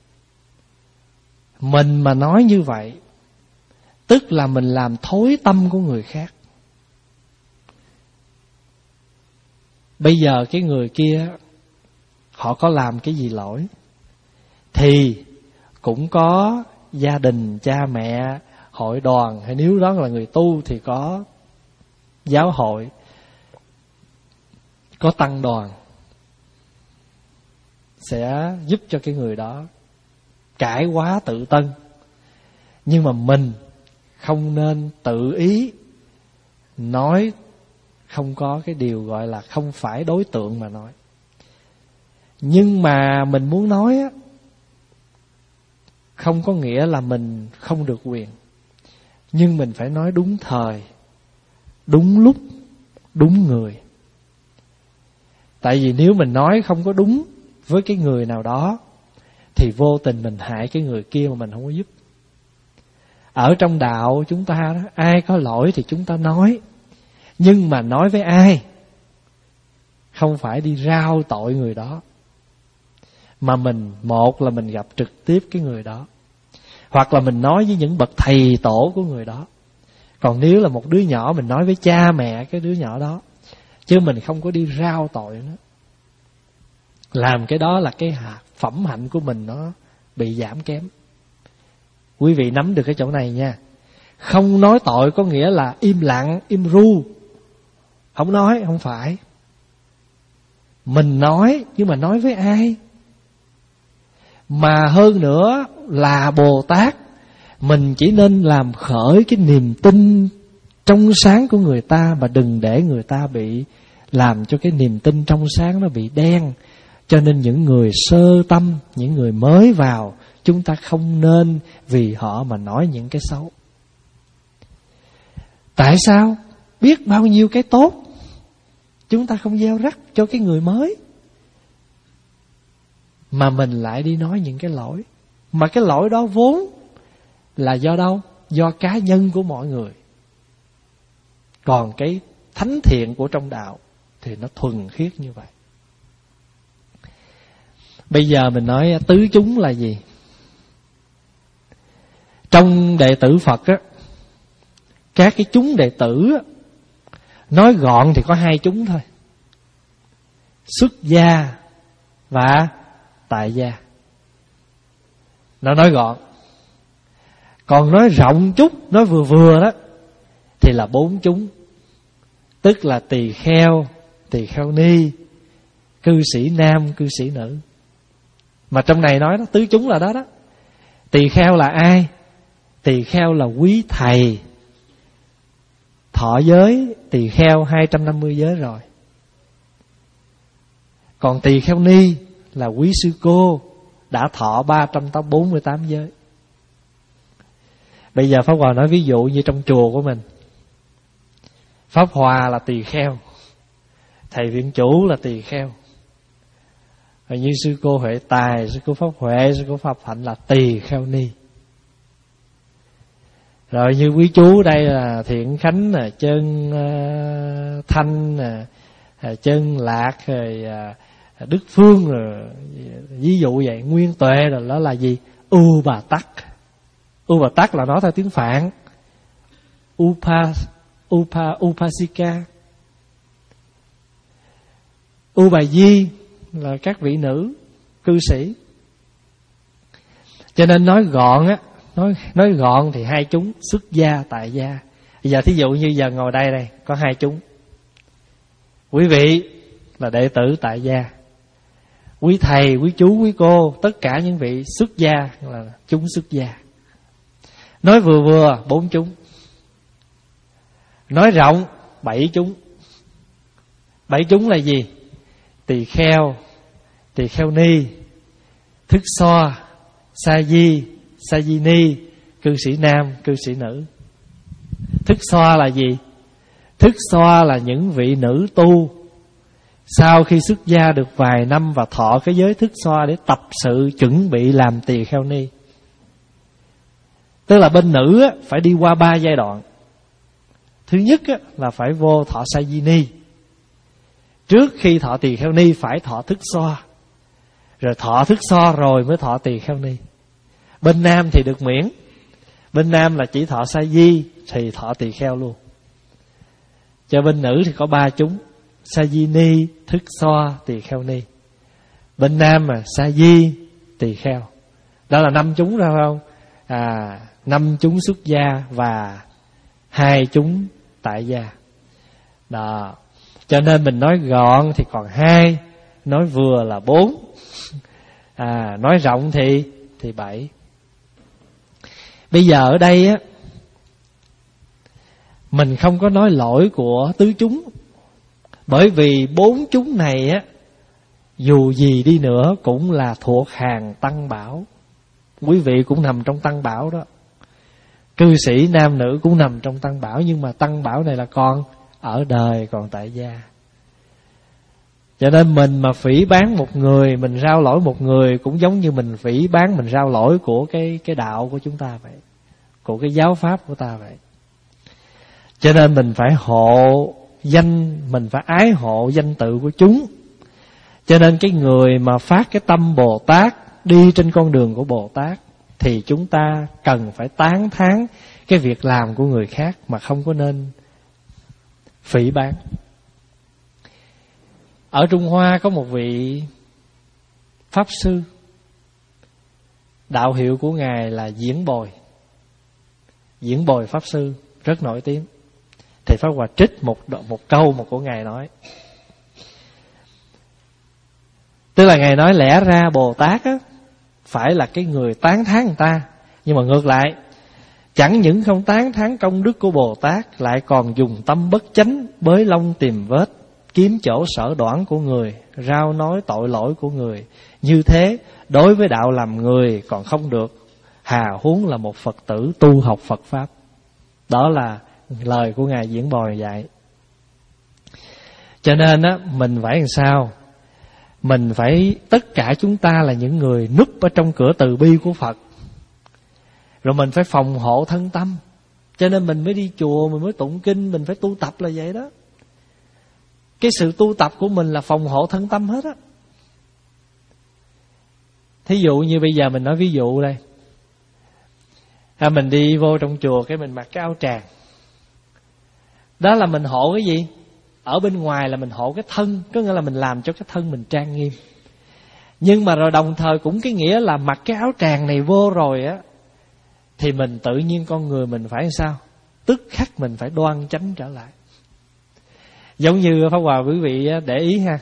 mình mà nói như vậy tức là mình làm thối tâm của người khác. Bây giờ cái người kia họ có làm cái gì lỗi thì cũng có gia đình, cha mẹ, hội đoàn, hay nếu đó là người tu thì có giáo hội, có tăng đoàn sẽ giúp cho cái người đó cải hóa tự tân. Nhưng mà mình không nên tự ý nói, không có cái điều gọi là không phải đối tượng mà nói. Nhưng mà mình muốn nói á, không có nghĩa là mình không được quyền. Nhưng mình phải nói đúng thời, đúng lúc, đúng người. Tại vì nếu mình nói không có đúng với cái người nào đó thì vô tình mình hại cái người kia mà mình không có giúp. Ở trong đạo chúng ta đó, ai có lỗi thì chúng ta nói. Nhưng mà nói với ai? Không phải đi rao tội người đó, mà mình, một là mình gặp trực tiếp cái người đó, hoặc là mình nói với những bậc thầy tổ của người đó. Còn nếu là một đứa nhỏ, mình nói với cha mẹ cái đứa nhỏ đó, chứ mình không có đi rao tội nó. Làm cái đó là cái phẩm hạnh của mình nó bị giảm kém. Quý vị nắm được cái chỗ này nha. Không nói tội có nghĩa là im lặng, im ru, không nói, không phải. Mình nói, nhưng mà nói với ai? Mà hơn nữa là Bồ Tát, mình chỉ nên làm khởi cái niềm tin trong sáng của người ta, mà đừng để người ta bị làm cho cái niềm tin trong sáng nó bị đen. Cho nên những người sơ tâm, những người mới vào, chúng ta không nên vì họ mà nói những cái xấu. Tại sao? Biết bao nhiêu cái tốt chúng ta không gieo rắc cho cái người mới, mà mình lại đi nói những cái lỗi. Mà cái lỗi đó vốn là do đâu? Do cá nhân của mọi người. Còn cái thánh thiện của trong đạo thì nó thuần khiết như vậy. Bây giờ mình nói tứ chúng là gì? Trong đệ tử Phật á, các cái chúng đệ tử á, nói gọn thì có hai chúng thôi: xuất gia và tại gia. Nó nói gọn. Còn nói rộng chút, nói vừa vừa đó, thì là bốn chúng. Tức là tỳ kheo, tỳ kheo ni, cư sĩ nam, cư sĩ nữ. Mà trong này nói đó, tứ chúng là đó đó. Tỳ kheo là ai? Tỳ kheo là quý thầy. Thọ giới tỳ kheo hai trăm năm mươi giới rồi. Còn tỳ kheo ni là quý sư cô, đã thọ ba trăm bốn mươi tám giới. Bây giờ Pháp Hòa nói ví dụ như trong chùa của mình, Pháp Hòa là tỳ kheo, thầy viện chủ là tỳ kheo. Và như sư cô Huệ Tài, sư cô Pháp Huệ, sư cô Pháp Hạnh là tỳ kheo ni. Rồi như quý chú đây là Thiện Khánh, là Chân uh, Thanh, uh, Chân Lạc, rồi uh, Đức Phương, rồi ví dụ vậy. Nguyên Tuệ rồi đó là gì? U Bà Tắc. U Bà Tắc là nói theo tiếng Phạn. Upa, Upa, Upasika. U Bà Di là các vị nữ cư sĩ. Cho nên nói gọn á, nói nói gọn thì hai chúng xuất gia tại gia. Bây giờ thí dụ như giờ ngồi đây đây có hai chúng. Quý vị là đệ tử tại gia, quý thầy, quý chú, quý cô, tất cả những vị xuất gia là chúng xuất gia. Nói vừa vừa bốn chúng, nói rộng bảy chúng. Bảy chúng là gì? Tỳ kheo, tỳ kheo ni, thức xoa, sa di, sa di ni, cư sĩ nam, cư sĩ nữ. Thức xoa là gì? Thức xoa là những vị nữ tu sau khi xuất gia được vài năm và thọ cái giới thức xoa để tập sự chuẩn bị làm tỳ kheo ni. Tức là bên nữ á, phải đi qua ba giai đoạn. Thứ nhất á, là phải vô thọ sa di ni. Trước khi thọ tỳ kheo ni phải thọ thức xoa, rồi thọ thức xoa rồi mới thọ tỳ kheo ni. Bên nam thì được miễn. Bên nam là chỉ thọ sa di thì thọ tỳ kheo luôn. Cho bên nữ thì có ba chúng: sa di ni, thức xoa, tỳ kheo ni. Bên nam mà sa di, tỳ kheo. Đó là năm chúng ra không? À, năm chúng xuất gia và hai chúng tại gia. Đó. Cho nên mình nói gọn thì còn hai, nói vừa là bốn, à, nói rộng thì thì bảy. Bây giờ ở đây á, mình không có nói lỗi của tứ chúng, bởi vì bốn chúng này á, dù gì đi nữa cũng là thuộc hàng tăng bảo. Quý vị cũng nằm trong tăng bảo đó. Cư sĩ nam nữ cũng nằm trong tăng bảo, nhưng mà tăng bảo này là còn ở đời, còn tại gia. Cho nên mình mà phỉ báng một người, mình rao lỗi một người, cũng giống như mình phỉ báng, mình rao lỗi của cái, cái đạo của chúng ta vậy, của cái giáo pháp của ta vậy. Cho nên mình phải hộ danh, mình phải ái hộ danh tự của chúng. Cho nên cái người mà phát cái tâm Bồ Tát, đi trên con đường của Bồ Tát, thì chúng ta cần phải tán thán cái việc làm của người khác, mà không có nên phỉ báng. Ở Trung Hoa có một vị Pháp Sư, đạo hiệu của Ngài là Diễn Bồi. Diễn Bồi Pháp Sư rất nổi tiếng. Thầy Pháp Hòa trích một, một câu một của Ngài nói. Tức là Ngài nói lẽ ra Bồ Tát á, phải là cái người tán thán người ta, nhưng mà ngược lại, chẳng những không tán thán công đức của Bồ Tát, lại còn dùng tâm bất chánh, bới lông tìm vết, kiếm chỗ sở đoản của người, rao nói tội lỗi của người. Như thế đối với đạo làm người còn không được, hà huống là một Phật tử tu học Phật Pháp. Đó là lời của Ngài Diễn Bồi dạy. Cho nên á, mình phải làm sao? Mình phải, tất cả chúng ta là những người núp ở trong cửa từ bi của Phật, rồi mình phải phòng hộ thân tâm. Cho nên mình mới đi chùa, mình mới tụng kinh, mình phải tu tập là vậy đó. Cái sự tu tập của mình là phòng hộ thân tâm hết á. Thí dụ như bây giờ mình nói ví dụ đây, à, mình đi vô trong chùa cái mình mặc cái áo tràng, đó là mình hộ cái gì? Ở bên ngoài là mình hộ cái thân, có nghĩa là mình làm cho cái thân mình trang nghiêm. Nhưng mà rồi đồng thời cũng cái nghĩa là mặc cái áo tràng này vô rồi á, thì mình tự nhiên con người mình phải làm sao? Tức khắc mình phải đoan chánh trở lại. Giống như Pháp Hòa quý vị để ý ha,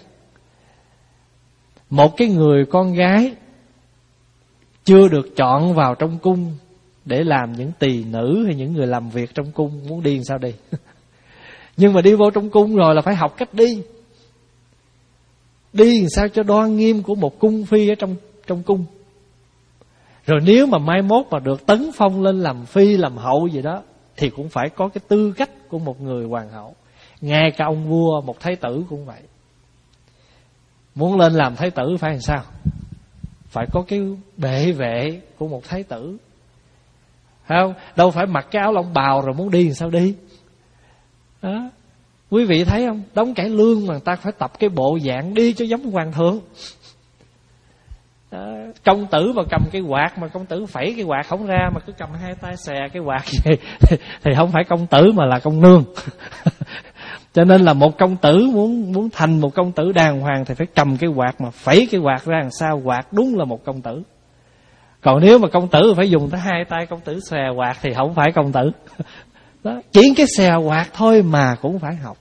một cái người con gái chưa được chọn vào trong cung để làm những tỳ nữ hay những người làm việc trong cung, muốn đi làm sao đi. Nhưng mà đi vô trong cung rồi là phải học cách đi. Đi làm sao cho đoan nghiêm của một cung phi ở trong, trong cung. Rồi nếu mà mai mốt mà được tấn phong lên làm phi, làm hậu gì đó, thì cũng phải có cái tư cách của một người hoàng hậu. Ngay cả ông vua, một thái tử cũng vậy. Muốn lên làm thái tử phải làm sao? Phải có cái bệ vệ của một thái tử, phải không? Đâu phải mặc cái áo lông bào rồi muốn đi làm sao đi. Đó. Quý vị thấy không? Đóng cải lương mà người ta phải tập cái bộ dạng đi cho giống hoàng thượng. Đó. Công tử mà cầm cái quạt, mà công tử phẩy cái quạt không ra, mà cứ cầm hai tay xè cái quạt vậy thì, thì không phải công tử mà là công nương. Cho nên là một công tử muốn muốn thành một công tử đàng hoàng thì phải cầm cái quạt mà phẩy cái quạt ra làm sao quạt đúng là một công tử. Còn nếu mà công tử phải dùng tới hai tay công tử xè quạt thì không phải công tử. Đó, chỉ cái xè quạt thôi mà cũng phải học.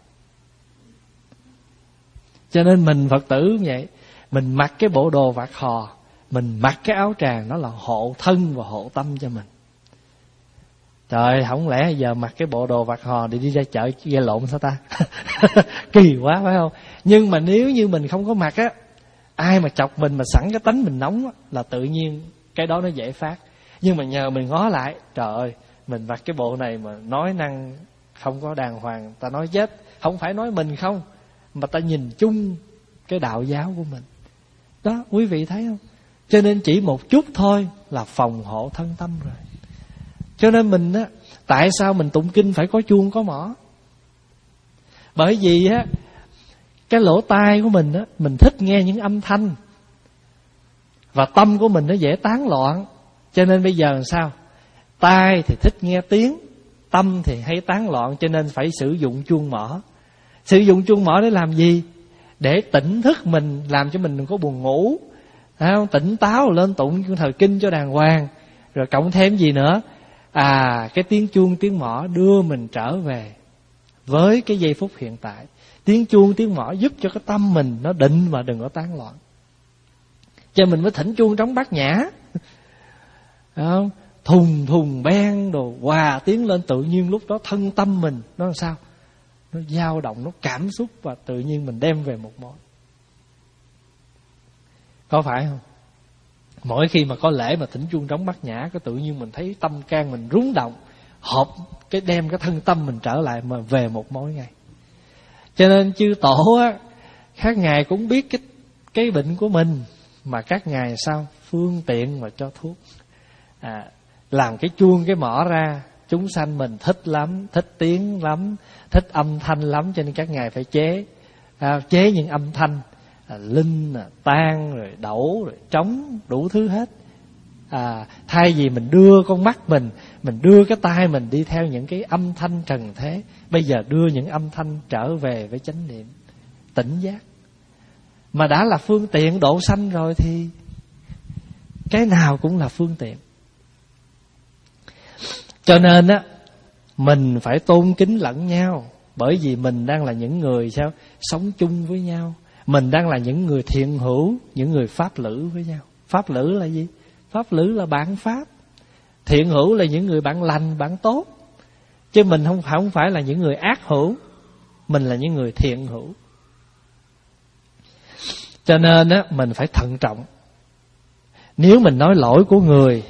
Cho nên mình Phật tử vậy, mình mặc cái bộ đồ vạt hò, mình mặc cái áo tràng, nó là hộ thân và hộ tâm cho mình. Trời, không lẽ giờ mặc cái bộ đồ vạt hò để đi ra chợ ghe lộn sao ta? Kỳ quá phải không? Nhưng mà nếu như mình không có mặc á, ai mà chọc mình mà sẵn cái tánh mình nóng á, là tự nhiên cái đó nó dễ phát. Nhưng mà nhờ mình ngó lại, trời ơi, mình mặc cái bộ này mà nói năng không có đàng hoàng, ta nói chết. Không phải nói mình không, mà ta nhìn chung cái đạo giáo của mình. Đó, quý vị thấy không? Cho nên chỉ một chút thôi là phòng hộ thân tâm rồi. Cho nên mình á, tại sao mình tụng kinh phải có chuông có mõ? Bởi vì á, cái lỗ tai của mình á, mình thích nghe những âm thanh, và tâm của mình nó dễ tán loạn. Cho nên bây giờ làm sao? Tai thì thích nghe tiếng, tâm thì hay tán loạn, cho nên phải sử dụng chuông mõ. Sử dụng chuông mõ để làm gì? Để tỉnh thức mình, làm cho mình đừng có buồn ngủ, không? Tỉnh táo lên tụng thời kinh cho đàng hoàng. Rồi cộng thêm gì nữa? À, cái tiếng chuông tiếng mõ đưa mình trở về với cái giây phút hiện tại. Tiếng chuông tiếng mõ giúp cho cái tâm mình nó định mà đừng có tán loạn. Cho mình mới thỉnh chuông trống bát nhã, không? Thùng thùng beng đồ hòa tiếng lên, tự nhiên lúc đó thân tâm mình nó làm sao? Nó dao động, nó cảm xúc, và tự nhiên mình đem về một mối. Có phải không? Mỗi khi mà có lễ mà thỉnh chuông trống bát nhã, cái tự nhiên mình thấy tâm can mình rung động, hợp cái đem cái thân tâm mình trở lại mà về một mối ngay. Cho nên chư tổ á, các ngài cũng biết cái cái bệnh của mình, mà các ngài sao phương tiện mà cho thuốc. À, làm cái chuông cái mõ ra, chúng sanh mình thích lắm, thích tiếng lắm, thích âm thanh lắm, cho nên các ngài phải chế à, chế những âm thanh à, linh, à, tan, rồi đẩu, rồi trống, đủ thứ hết. À, thay vì mình đưa con mắt mình, mình đưa cái tai mình đi theo những cái âm thanh trần thế, bây giờ đưa những âm thanh trở về với chánh niệm, tỉnh giác. Mà đã là phương tiện độ sanh rồi thì cái nào cũng là phương tiện. Cho nên á, mình phải tôn kính lẫn nhau. Bởi vì mình đang là những người sao sống chung với nhau. Mình đang là những người thiện hữu, những người pháp lữ với nhau. Pháp lữ là gì? Pháp lữ là bạn pháp. Thiện hữu là những người bạn lành, bạn tốt. Chứ mình không, không phải là những người ác hữu. Mình là những người thiện hữu. Cho nên á, mình phải thận trọng. Nếu mình nói lỗi của người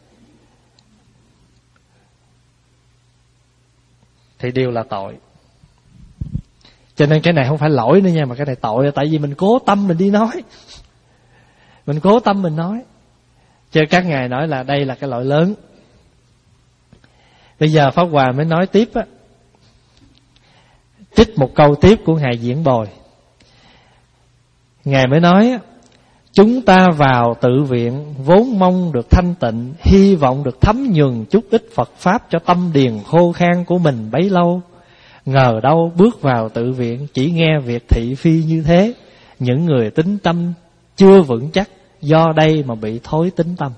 thì đều là tội. Cho nên cái này không phải lỗi nữa nha, mà cái này tội là tại vì mình cố tâm mình đi nói. Mình cố tâm mình nói. Cho các ngài nói là đây là cái lỗi lớn. Bây giờ Pháp Hòa mới nói tiếp á, trích một câu tiếp của ngài Diễn Bồi. Ngài mới nói: chúng ta vào tự viện vốn mong được thanh tịnh, hy vọng được thấm nhuần chút ít Phật Pháp cho tâm điền khô khan của mình bấy lâu. Ngờ đâu bước vào tự viện chỉ nghe việc thị phi như thế. Những người tín tâm chưa vững chắc, do đây mà bị thối tín tâm.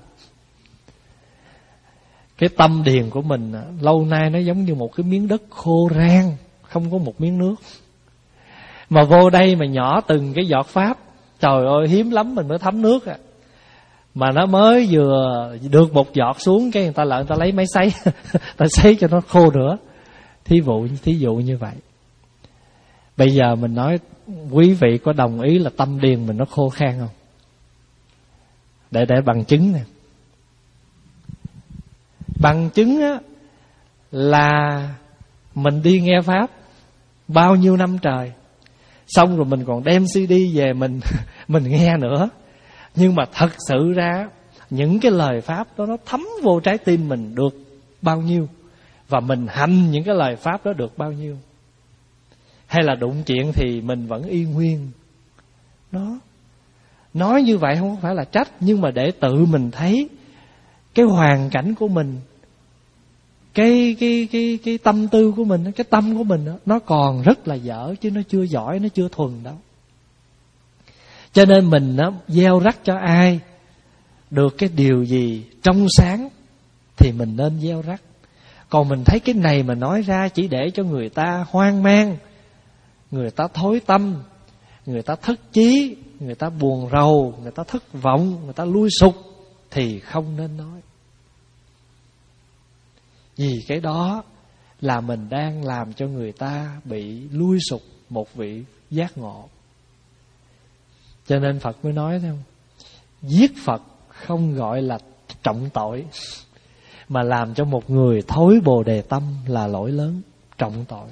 Cái tâm điền của mình lâu nay nó giống như một cái miếng đất khô rang, không có một miếng nước. Mà vô đây mà nhỏ từng cái giọt Pháp, trời ơi hiếm lắm mình mới thấm nước à. Mà nó mới vừa được một giọt xuống, cái người ta lại người ta lấy máy sấy ta sấy cho nó khô nữa. Thí dụ, thí dụ như vậy. Bây giờ mình nói, quý vị có đồng ý là tâm điền mình nó khô khan không? Để để bằng chứng nè. Bằng chứng á, là mình đi nghe Pháp, bao nhiêu năm trời. Xong rồi mình còn đem xê đê về mình mình nghe nữa. Nhưng mà thật sự ra những cái lời pháp đó nó thấm vô trái tim mình được bao nhiêu, và mình hành những cái lời pháp đó được bao nhiêu. Hay là đụng chuyện thì mình vẫn y nguyên. Nó nói như vậy không phải là trách, nhưng mà để tự mình thấy cái hoàn cảnh của mình, cái cái cái cái tâm tư của mình, cái tâm của mình đó, nó còn rất là dở, chứ nó chưa giỏi, nó chưa thuần đâu. Cho nên mình nó gieo rắc cho ai được cái điều gì trong sáng thì mình nên gieo rắc. Còn mình thấy cái này mà nói ra chỉ để cho người ta hoang mang, người ta thối tâm, người ta thất chí, người ta buồn rầu, người ta thất vọng, người ta lui sụp, thì không nên nói. Vì cái đó là mình đang làm cho người ta bị lui sụp một vị giác ngộ. Cho nên Phật mới nói thấy không? Giết Phật không gọi là trọng tội, mà làm cho một người thối bồ đề tâm là lỗi lớn, trọng tội.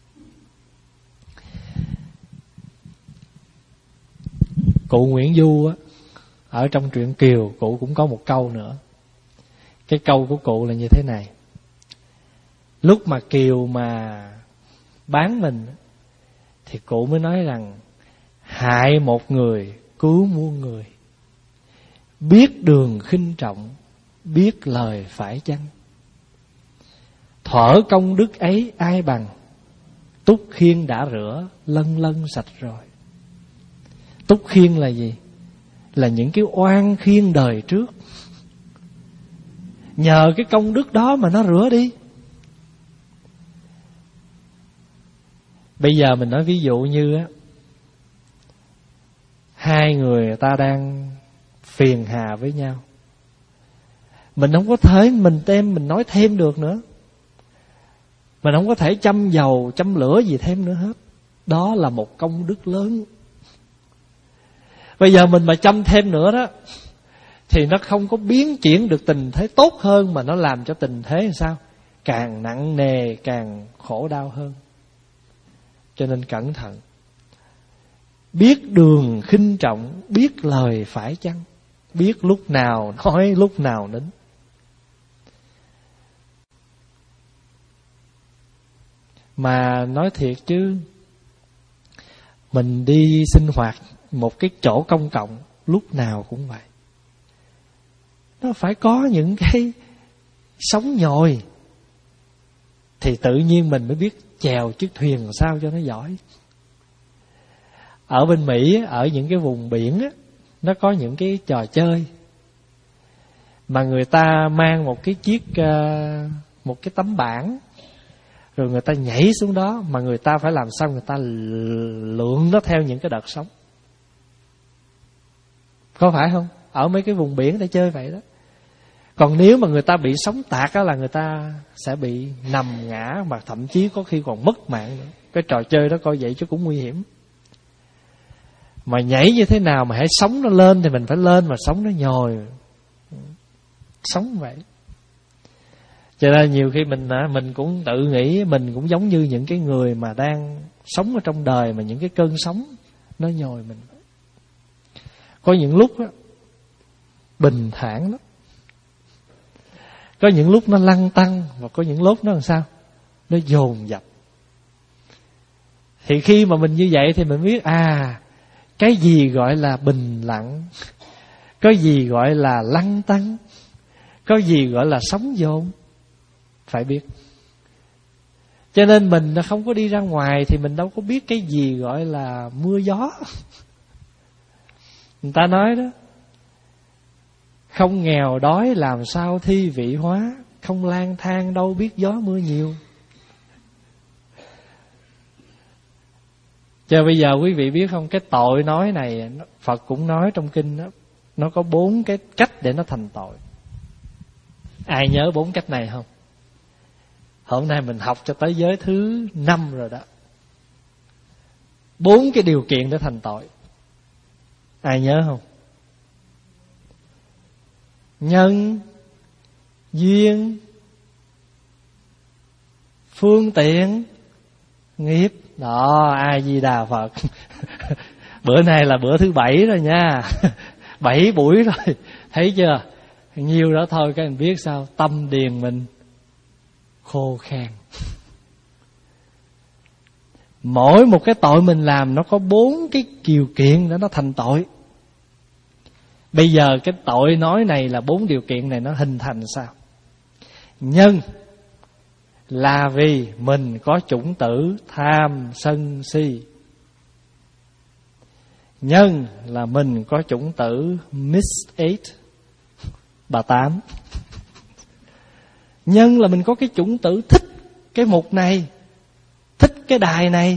Cụ Nguyễn Du á, ở trong truyện Kiều, cụ cũng có một câu nữa. Cái câu của cụ là như thế này: lúc mà Kiều mà bán mình thì cụ mới nói rằng hại một người cứu muôn người, biết đường khinh trọng, biết lời phải chăng. Thuở công đức ấy ai bằng, túc khiên đã rửa lân lân sạch rồi. Túc khiên là gì? Là những cái oan khiên đời trước, nhờ cái công đức đó mà nó rửa đi. Bây giờ mình nói ví dụ như á, hai người ta đang phiền hà với nhau, mình không có thể mình tem mình nói thêm được nữa, mình không có thể châm dầu châm lửa gì thêm nữa hết. Đó là một công đức lớn. Bây giờ mình mà châm thêm nữa đó thì nó không có biến chuyển được tình thế tốt hơn, mà nó làm cho tình thế làm sao? Càng nặng nề, càng khổ đau hơn. Cho nên cẩn thận. Biết đường khinh trọng, biết lời phải chăng, biết lúc nào nói, lúc nào nín. Mà nói thiệt chứ, mình đi sinh hoạt một cái chỗ công cộng lúc nào cũng vậy. Nó phải có những cái sóng nhồi thì tự nhiên mình mới biết chèo chiếc thuyền làm sao cho nó giỏi. Ở bên Mỹ, ở những cái vùng biển á, nó có những cái trò chơi mà người ta mang một cái chiếc một cái tấm bảng, rồi người ta nhảy xuống đó, mà người ta phải làm sao người ta lượn nó theo những cái đợt sóng. Có phải không? Ở mấy cái vùng biển để chơi vậy đó. Còn nếu mà người ta bị sóng tạt á, là người ta sẽ bị nằm ngã, mà thậm chí có khi còn mất mạng nữa. Cái trò chơi đó coi vậy chứ cũng nguy hiểm. Mà nhảy như thế nào mà hãy sóng nó lên thì mình phải lên, mà sóng nó nhồi. Sống vậy. Cho nên nhiều khi mình mình cũng tự nghĩ mình cũng giống như những cái người mà đang sống ở trong đời, mà những cái cơn sóng nó nhồi mình. Có những lúc đó, bình thản lắm, có những lúc nó lăn tăn, và có những lúc nó làm sao? Nó dồn dập. Thì khi mà mình như vậy thì mình biết à, cái gì gọi là bình lặng, có gì gọi là lăn tăn, có gì gọi là sóng dồn, phải biết. Cho nên mình không có đi ra ngoài thì mình đâu có biết cái gì gọi là mưa gió. Người ta nói đó, không nghèo đói làm sao thi vị hóa, không lang thang đâu biết gió mưa nhiều. Cho bây giờ quý vị biết không, cái tội nói này Phật cũng nói trong kinh đó, nó có bốn cái cách để nó thành tội. Ai nhớ bốn cách này không? Hôm nay mình học cho tới giới thứ năm rồi đó. Bốn cái điều kiện để thành tội. Ai nhớ không? Nhân, duyên, phương tiện, nghiệp. Đó, A Di Đà Phật. Bữa nay là bữa thứ bảy rồi nha. Bảy buổi rồi. Thấy chưa? Nhiêu đó thôi các anh biết sao? Tâm điền mình khô khan. Mỗi một cái tội mình làm nó có bốn cái điều kiện để nó thành tội. Bây giờ cái tội nói này là bốn điều kiện này nó hình thành sao? Nhân là vì mình có chủng tử tham sân si. Nhân là mình có chủng tử miss eight, bà tám. Nhân là mình có cái chủng tử thích cái mục này, thích cái đài này.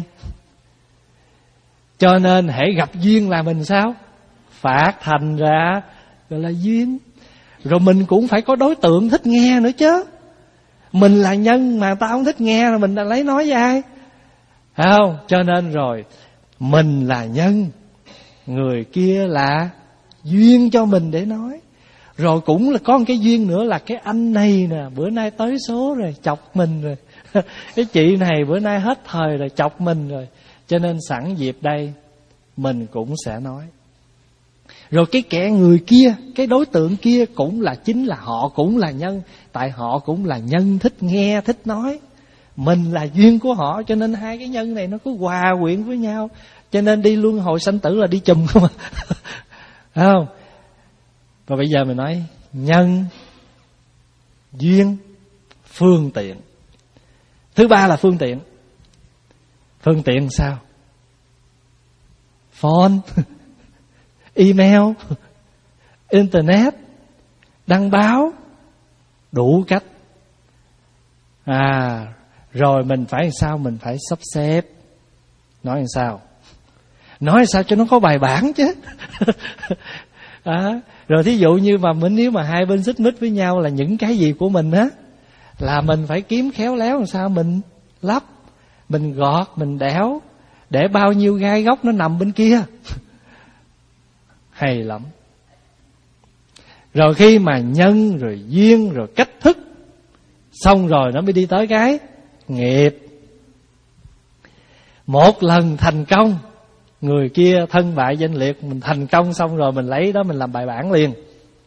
Cho nên hễ gặp duyên là mình sao? Phát thành ra gọi là duyên. Rồi mình cũng phải có đối tượng thích nghe nữa chứ. Mình là nhân mà tao không thích nghe là mình đã lấy nói với ai? Phải không? Cho nên rồi mình là nhân, người kia là duyên cho mình để nói. Rồi cũng là có một cái duyên nữa là cái anh này nè, bữa nay tới số rồi, chọc mình rồi. Cái chị này bữa nay hết thời rồi, chọc mình rồi. Cho nên sẵn dịp đây mình cũng sẽ nói. Rồi cái kẻ người kia, cái đối tượng kia cũng là chính là họ cũng là nhân. Tại họ cũng là nhân thích nghe, thích nói. Mình là duyên của họ, cho nên hai cái nhân này nó cứ hòa quyện với nhau. Cho nên đi luân hồi sanh tử là đi chùm không à. Phải không? Và bây giờ mình nói nhân, duyên, phương tiện. Thứ ba là phương tiện. Phương tiện sao? Phone, email, internet, đăng báo, đủ cách. À, rồi mình phải làm sao? Mình phải sắp xếp. Nói làm sao? Nói làm sao cho nó có bài bản chứ. À, rồi thí dụ như mà mình nếu mà hai bên xích mích với nhau là những cái gì của mình á, là mình phải kiếm khéo léo làm sao mình lắp, mình gọt, mình đẽo, để bao nhiêu gai góc nó nằm bên kia. Hay lắm. Rồi khi mà nhân, rồi duyên, rồi cách thức, xong rồi nó mới đi tới cái nghiệp. Một lần thành công, người kia thân bại danh liệt, mình thành công xong rồi mình lấy đó mình làm bài bản liền.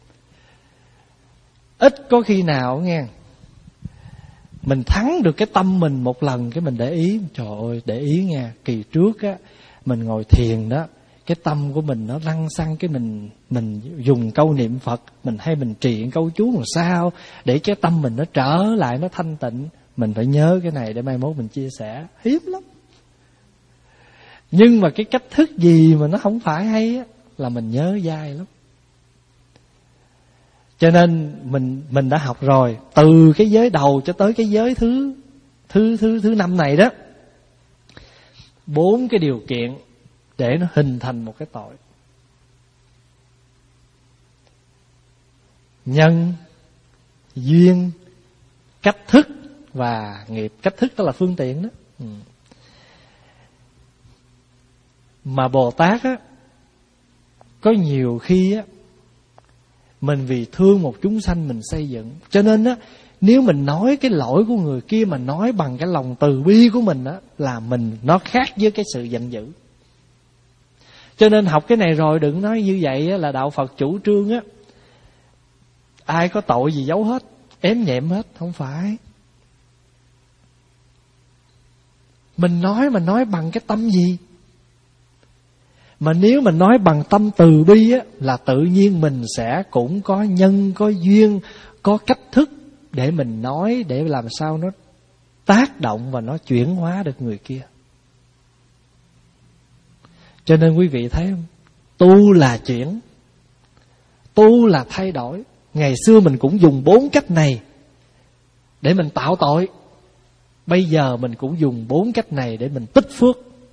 Ít có khi nào nghe mình thắng được cái tâm mình một lần, cái mình để ý. Trời ơi, để ý nha, kỳ trước á mình ngồi thiền đó, cái tâm của mình nó lăng xăng, cái mình mình dùng câu niệm Phật, mình hay mình trì câu chú làm sao để cái tâm mình nó trở lại, nó thanh tịnh. Mình phải nhớ cái này để mai mốt mình chia sẻ. Hiếm lắm. Nhưng mà cái cách thức gì mà nó không phải hay á, là mình nhớ dai lắm. Cho nên mình mình đã học rồi, từ cái giới đầu cho tới cái giới thứ thứ thứ thứ năm này đó, bốn cái điều kiện để nó hình thành một cái tội. Nhân, duyên, cách thức và nghiệp. Cách thức đó là phương tiện đó. Ừ. Mà Bồ Tát á, có nhiều khi á, mình vì thương một chúng sanh mình xây dựng. Cho nên á, nếu mình nói cái lỗi của người kia mà nói bằng cái lòng từ bi của mình á, là mình nó khác với cái sự giận dữ. Cho nên học cái này rồi đừng nói như vậy á, là đạo Phật chủ trương á, ai có tội gì giấu hết, ém nhẹm hết. Không phải. Mình nói mà nói bằng cái tâm gì? Mà nếu mình nói bằng tâm từ bi á, là tự nhiên mình sẽ cũng có nhân, có duyên, có cách thức để mình nói, để làm sao nó tác động và nó chuyển hóa được người kia. Cho nên quý vị thấy không? Tu là chuyển, tu là thay đổi. Ngày xưa mình cũng dùng bốn cách này để mình tạo tội. Bây giờ mình cũng dùng bốn cách này để mình tích phước.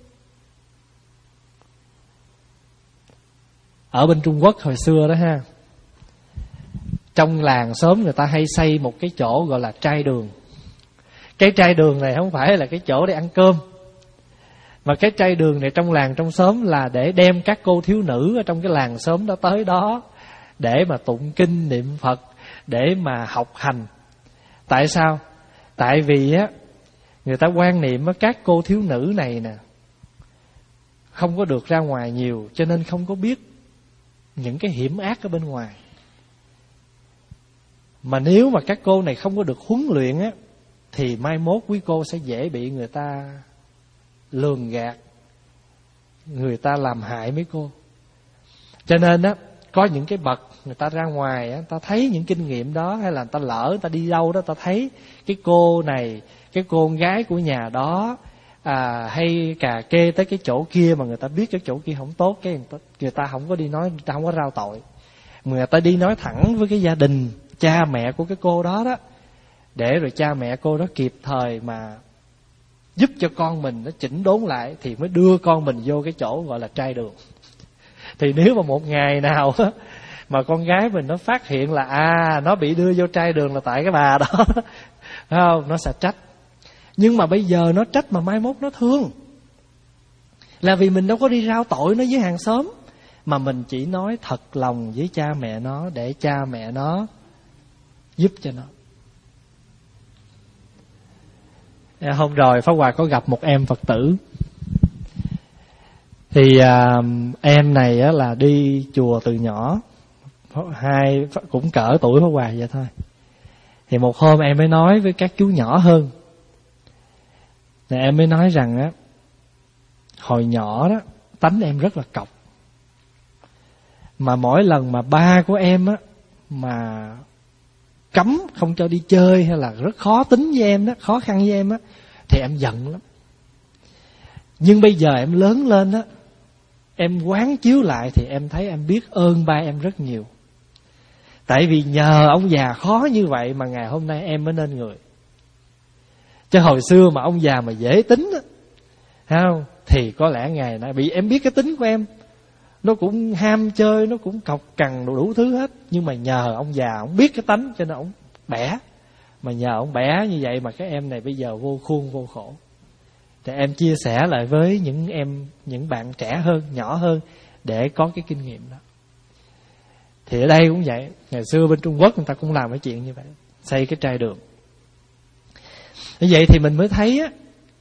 Ở bên Trung Quốc hồi xưa đó ha, trong làng xóm người ta hay xây một cái chỗ gọi là trai đường. Cái trai đường này không phải là cái chỗ để ăn cơm, mà cái trai đường này trong làng trong xóm là để đem các cô thiếu nữ ở trong cái làng xóm đó tới đó để mà tụng kinh niệm Phật, để mà học hành. Tại sao? Tại vì á, Người ta quan niệm các cô thiếu nữ này nè không có được ra ngoài nhiều, cho nên không có biết những cái hiểm ác ở bên ngoài. Mà nếu mà các cô này không có được huấn luyện á, thì mai mốt quý cô sẽ dễ bị người ta lường gạt, người ta làm hại mấy cô. Cho nên á, có những cái bậc người ta ra ngoài á, ta thấy những kinh nghiệm đó, hay là người ta lỡ ta đi đâu đó, ta thấy cái cô này, cái cô con gái của nhà đó à, hay cà kê tới cái chỗ kia mà người ta biết cái chỗ kia không tốt, cái người ta, người ta không có đi nói, người ta không có rao tội, người ta đi nói thẳng với cái gia đình cha mẹ của cái cô đó đó, để rồi cha mẹ cô đó kịp thời mà giúp cho con mình nó chỉnh đốn lại, thì mới đưa con mình vô cái chỗ gọi là trai đường. Thì nếu mà một ngày nào mà con gái mình nó phát hiện là à nó bị đưa vô trai đường là tại cái bà đó, phải không? Nó sẽ trách. Nhưng mà bây giờ nó trách mà mai mốt nó thương, là vì mình đâu có đi rao tội nó với hàng xóm, mà mình chỉ nói thật lòng với cha mẹ nó để cha mẹ nó giúp cho nó. Hôm rồi Pháp Hòa có gặp một em Phật tử. Thì à, em này á, là đi chùa từ nhỏ, hai cũng cỡ tuổi Pháp Hòa vậy thôi. Thì một hôm em mới nói với các chú nhỏ hơn, thì em mới nói rằng á, hồi nhỏ đó tánh em rất là cọc, mà mỗi lần mà ba của em á mà cấm không cho đi chơi hay là rất khó tính với em đó, khó khăn với em á, thì em giận lắm. Nhưng bây giờ em lớn lên á, em quán chiếu lại thì em thấy em biết ơn ba em rất nhiều. Tại vì nhờ ông già khó như vậy mà ngày hôm nay em mới nên người. Chứ hồi xưa mà ông già mà dễ tính á, không, thì có lẽ ngày nay bị em biết cái tính của em, nó cũng ham chơi, nó cũng cọc cằn đủ, đủ thứ hết. Nhưng mà nhờ ông già, ông biết cái tánh cho nên ông bẻ. Mà nhờ ông bẻ như vậy mà cái em này bây giờ vô khuôn vô khổ. Thì em chia sẻ lại với những em, những bạn trẻ hơn, nhỏ hơn, để có cái kinh nghiệm đó. Thì ở đây cũng vậy. Ngày xưa bên Trung Quốc người ta cũng làm cái chuyện như vậy, xây cái trai đường. Như vậy thì mình mới thấy á,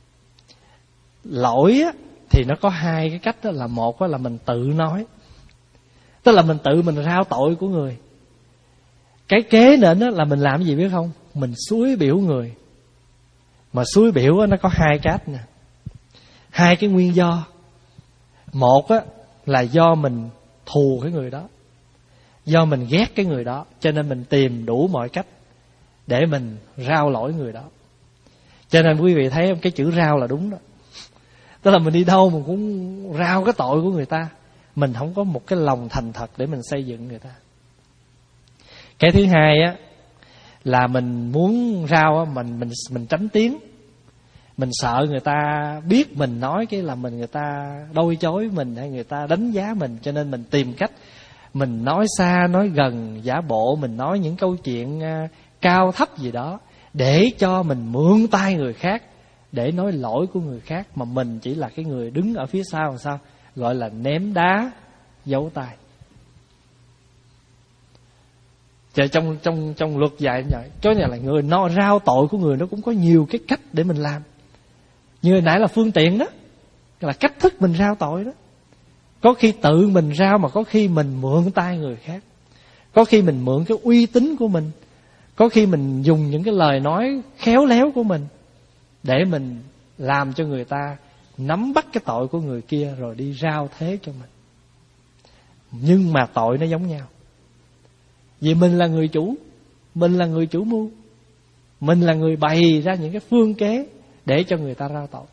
lỗi á thì nó có hai cái cách đó. Là một á là mình tự nói, tức là mình tự mình rao tội của người. Cái kế nên á là mình làm cái gì biết không? Mình xúi biểu người. Mà xúi biểu á nó có hai cách nè, hai cái nguyên do. Một á là do mình thù cái người đó, do mình ghét cái người đó, cho nên mình tìm đủ mọi cách để mình rao lỗi người đó. Cho nên quý vị thấy cái chữ rao là đúng đó. Tức là mình đi đâu mình cũng rao cái tội của người ta. Mình không có một cái lòng thành thật để mình xây dựng người ta. Cái thứ hai á là mình muốn rao á, mình mình mình tránh tiếng. Mình sợ người ta biết mình nói cái là mình người ta đôi chối mình, hay người ta đánh giá mình, cho nên mình tìm cách mình nói xa nói gần, giả bộ mình nói những câu chuyện uh, cao thấp gì đó để cho mình mượn tay người khác để nói lỗi của người khác, mà mình chỉ là cái người đứng ở phía sau. Làm sao gọi là ném đá giấu tay. Chờ trong trong trong luật dạy vậy, cho nên là người nó rao tội của người nó cũng có nhiều cái cách để mình làm. Như hồi nãy là phương tiện đó, là cách thức mình rao tội đó. Có khi tự mình rao, mà có khi mình mượn tay người khác, có khi mình mượn cái uy tín của mình, có khi mình dùng những cái lời nói khéo léo của mình để mình làm cho người ta nắm bắt cái tội của người kia rồi đi rao thế cho mình. Nhưng mà tội nó giống nhau. Vì mình là người chủ, mình là người chủ mưu, mình là người bày ra những cái phương kế để cho người ta rao tội.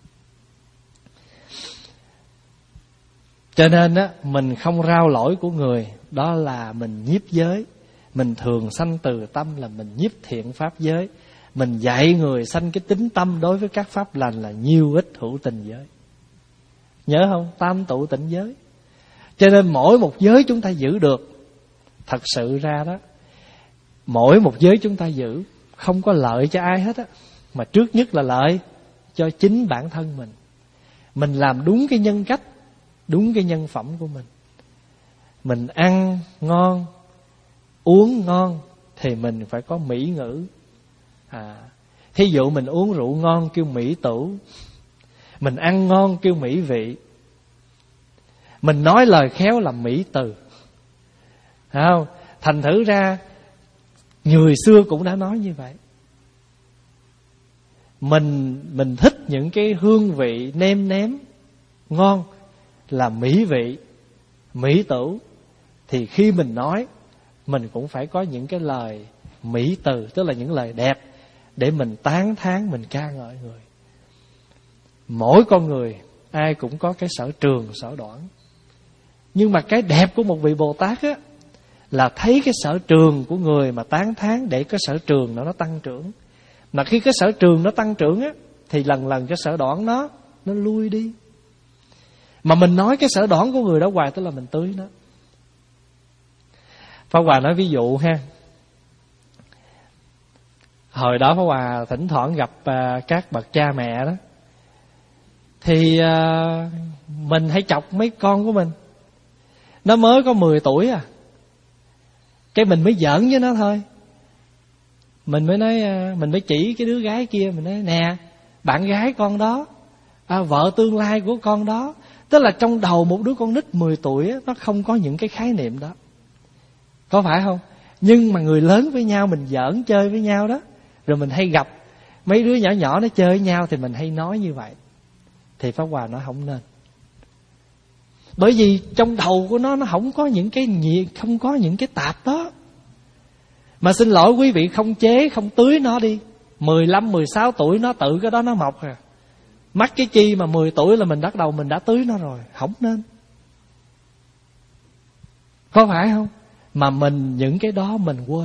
Cho nên á, mình không rao lỗi của người, đó là mình nhiếp giới. Mình thường sanh từ tâm là mình nhiếp thiện pháp giới. Mình dạy người sanh cái tính tâm đối với các pháp lành là nhiêu ích hữu tình giới. Nhớ không? Tam tụ tịnh giới. Cho nên mỗi một giới chúng ta giữ được, thật sự ra đó, mỗi một giới chúng ta giữ không có lợi cho ai hết á, mà trước nhất là lợi cho chính bản thân mình. Mình làm đúng cái nhân cách, đúng cái nhân phẩm của mình. Mình ăn ngon, uống ngon thì mình phải có mỹ ngữ. À, Thí dụ mình uống rượu ngon kêu mỹ tửu, mình ăn ngon kêu mỹ vị, mình nói lời khéo là mỹ từ. Thấy không? Thành thử ra người xưa cũng đã nói như vậy. Mình mình thích những cái hương vị nêm nếm ngon là mỹ vị, mỹ tửu, thì khi mình nói mình cũng phải có những cái lời mỹ từ, tức là những lời đẹp để mình tán thán, mình ca ngợi người. Mỗi con người ai cũng có cái sở trường, sở đoản. Nhưng mà cái đẹp của một vị Bồ Tát á, là thấy cái sở trường của người mà tán thán để cái sở trường nó nó tăng trưởng. Mà khi cái sở trường nó tăng trưởng á, thì lần lần cái sở đoản nó nó lui đi. Mà mình nói cái sở đoản của người đó hoài, tức là mình tưới nó. Pháp Hòa nói ví dụ ha. Hồi đó Pháp Hòa thỉnh thoảng gặp uh, các bậc cha mẹ đó, thì uh, mình hay chọc mấy con của mình. Nó mới có mười tuổi à, cái mình mới giỡn với nó thôi. Mình mới nói, mình mới chỉ cái đứa gái kia, mình nói nè, bạn gái con đó, à, vợ tương lai của con đó. Tức là trong đầu một đứa con nít mười tuổi á, nó không có những cái khái niệm đó, có phải không? Nhưng mà người lớn với nhau, mình giỡn chơi với nhau đó, rồi mình hay gặp mấy đứa nhỏ nhỏ nó chơi với nhau, thì mình hay nói như vậy. Thì Pháp Hòa nói không nên. Bởi vì trong đầu của nó nó không có những cái gì, không có những cái tạp đó. Mà xin lỗi quý vị, không chế, không tưới nó đi, mười lăm, mười sáu tuổi nó tự cái đó nó mọc à. Mắc cái chi mà mười tuổi là mình bắt đầu mình đã tưới nó rồi, không nên. Có phải không? Mà mình những cái đó mình quên.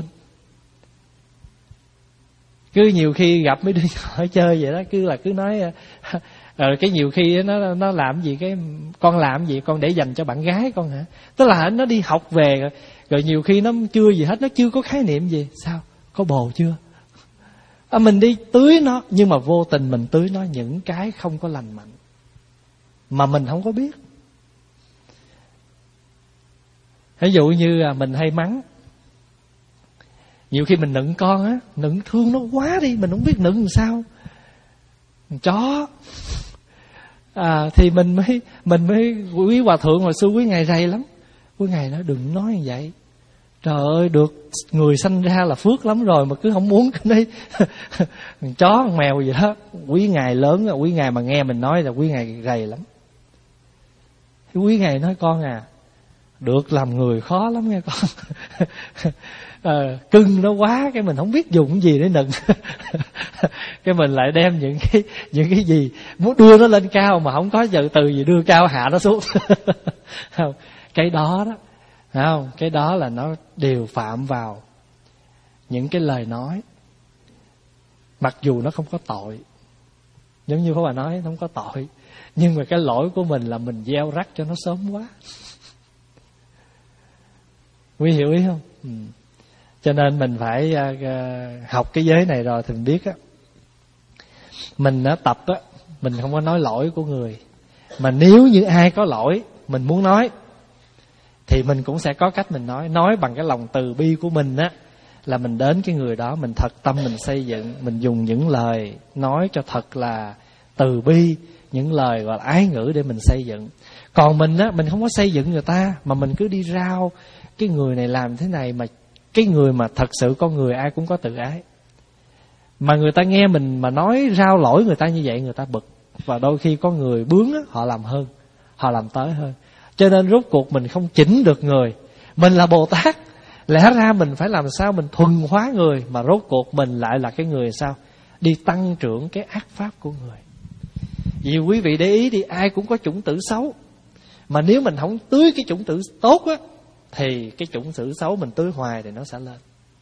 Cứ nhiều khi gặp mấy đứa nhỏ chơi vậy đó, cứ là cứ nói ờ, cái nhiều khi nó nó làm gì, cái con làm gì, con để dành cho bạn gái con hả? Tức là nó đi học về rồi, rồi nhiều khi nó chưa gì hết, nó chưa có khái niệm gì. Sao? Có bồ chưa? À, mình đi tưới nó, nhưng mà vô tình mình tưới nó những cái không có lành mạnh mà mình không có biết. Ví dụ như mình hay mắng, nhiều khi mình nựng con á, nựng thương nó quá đi, mình không biết nựng làm sao. Chó à, thì mình mới mình mới quý hòa thượng hồi xưa quý ngài rầy lắm. Quý ngài nói đừng nói như vậy, trời ơi, được người sanh ra là phước lắm rồi mà cứ không muốn cái đấy. Chó con mèo gì đó. Quý ngài lớn, quý ngài mà nghe mình nói là quý ngài rầy lắm. Quý ngài nói con à, được làm người khó lắm nghe con. À, cưng nó quá, cái mình không biết dùng gì để nựng. Cái mình lại đem những cái những cái gì muốn đưa nó lên cao mà không có giờ từ gì đưa cao hạ nó xuống. Không, cái đó đó, không, cái đó là nó đều phạm vào những cái lời nói, mặc dù nó không có tội, giống như Pháp Hòa nói, nó không có tội, nhưng mà cái lỗi của mình là mình gieo rắc cho nó sớm quá. Quý hiểu ý không? Ừ. Cho nên mình phải uh, học cái giới này rồi thì mình biết á, mình đã tập á, mình không có nói lỗi của người. Mà nếu như ai có lỗi mình muốn nói, thì mình cũng sẽ có cách mình nói. Nói bằng cái lòng từ bi của mình á, là mình đến cái người đó, mình thật tâm mình xây dựng, mình dùng những lời nói cho thật là từ bi, những lời gọi là ái ngữ để mình xây dựng. Còn mình á, mình không có xây dựng người ta, mà mình cứ đi rao cái người này làm thế này. Mà cái người mà thật sự con người ai cũng có tự ái, mà người ta nghe mình mà nói rao lỗi người ta như vậy, người ta bực. Và đôi khi có người bướng á, họ làm hơn, họ làm tới hơn. Cho nên rốt cuộc mình không chỉnh được người. Mình là Bồ Tát, lẽ ra mình phải làm sao mình thuần hóa người, mà rốt cuộc mình lại là cái người sao đi tăng trưởng cái ác pháp của người. Vì quý vị để ý đi, ai cũng có chủng tử xấu, mà nếu mình không tưới cái chủng tử tốt á, thì cái chủng tử xấu mình tưới hoài thì nó sẽ lên.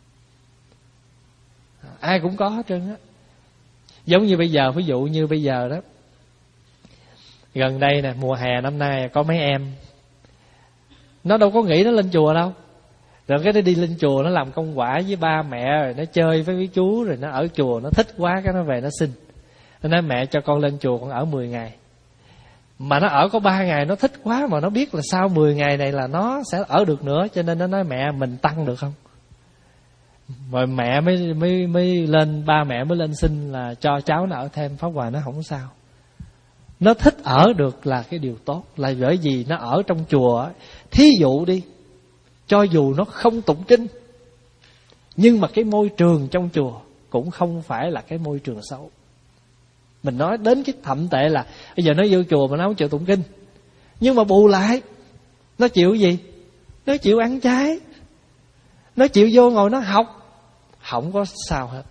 Ai cũng có hết trơn á. Giống như bây giờ, ví dụ như bây giờ đó, gần đây nè, mùa hè năm nay có mấy em, nó đâu có nghĩ nó lên chùa đâu. Rồi cái nó đi lên chùa, nó làm công quả với ba mẹ, rồi nó chơi với quý chú, rồi nó ở chùa, nó thích quá, cái nó về nó xin. Nó nói mẹ cho con lên chùa con ở mười ngày. Mà nó ở có ba ngày nó thích quá, mà nó biết là sau mười ngày này là nó sẽ ở được nữa, cho nên nó nói mẹ mình tăng được không? Rồi mẹ mới mới mới lên, ba mẹ mới lên xin là cho cháu nó ở thêm. Pháp Hòa nó không sao, nó thích ở được là cái điều tốt. Là bởi vì nó ở trong chùa, thí dụ đi, cho dù nó không tụng kinh, nhưng mà cái môi trường trong chùa cũng không phải là cái môi trường xấu. Mình nói đến cái thậm tệ là bây giờ nó vô chùa mà nó không chịu tụng kinh, nhưng mà bù lại nó chịu gì? Nó chịu ăn trái, nó chịu vô ngồi nó học, không có sao hết.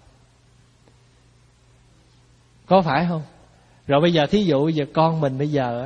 Có phải không? Rồi bây giờ thí dụ giờ con mình bây giờ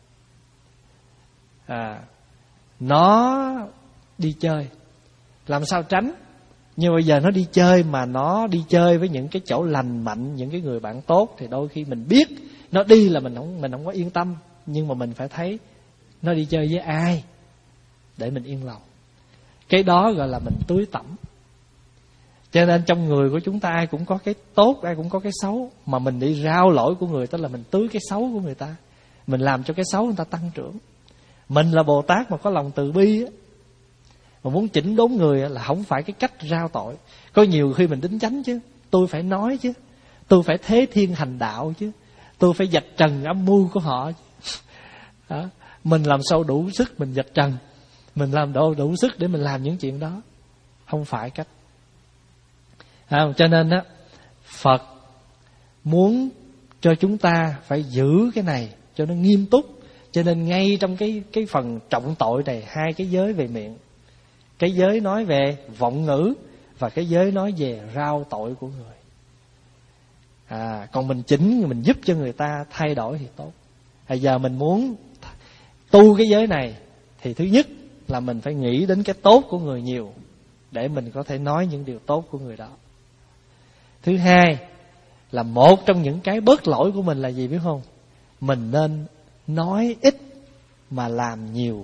à, nó đi chơi, làm sao tránh? Nhưng bây giờ nó đi chơi mà nó đi chơi với những cái chỗ lành mạnh, những cái người bạn tốt, thì đôi khi mình biết nó đi là mình không mình không có yên tâm, nhưng mà mình phải thấy nó đi chơi với ai để mình yên lòng. Cái đó gọi là mình tưới tẩm. Cho nên trong người của chúng ta ai cũng có cái tốt, ai cũng có cái xấu, mà mình đi rao lỗi của người, tức là mình tưới cái xấu của người ta, mình làm cho cái xấu người ta tăng trưởng. Mình là Bồ Tát mà có lòng từ bi á, mà muốn chỉnh đốn người là không phải cái cách rao tội. Có nhiều khi mình đính chánh chứ, tôi phải nói chứ, tôi phải thế thiên hành đạo chứ, tôi phải vạch trần âm mưu của họ. Đó. Mình làm sao đủ sức mình vạch trần, mình làm đủ, đủ sức để mình làm những chuyện đó, không phải cách. À, cho nên á, Phật muốn cho chúng ta phải giữ cái này cho nó nghiêm túc. Cho nên ngay trong cái cái phần trọng tội này, hai cái giới về miệng, cái giới nói về vọng ngữ và cái giới nói về rao tội của người. À, còn mình chỉnh, mình giúp cho người ta thay đổi thì tốt. À, giờ mình muốn tu cái giới này thì thứ nhất là mình phải nghĩ đến cái tốt của người nhiều, để mình có thể nói những điều tốt của người đó. Thứ hai là một trong những cái bớt lỗi của mình là gì biết không? Mình nên nói ít mà làm nhiều.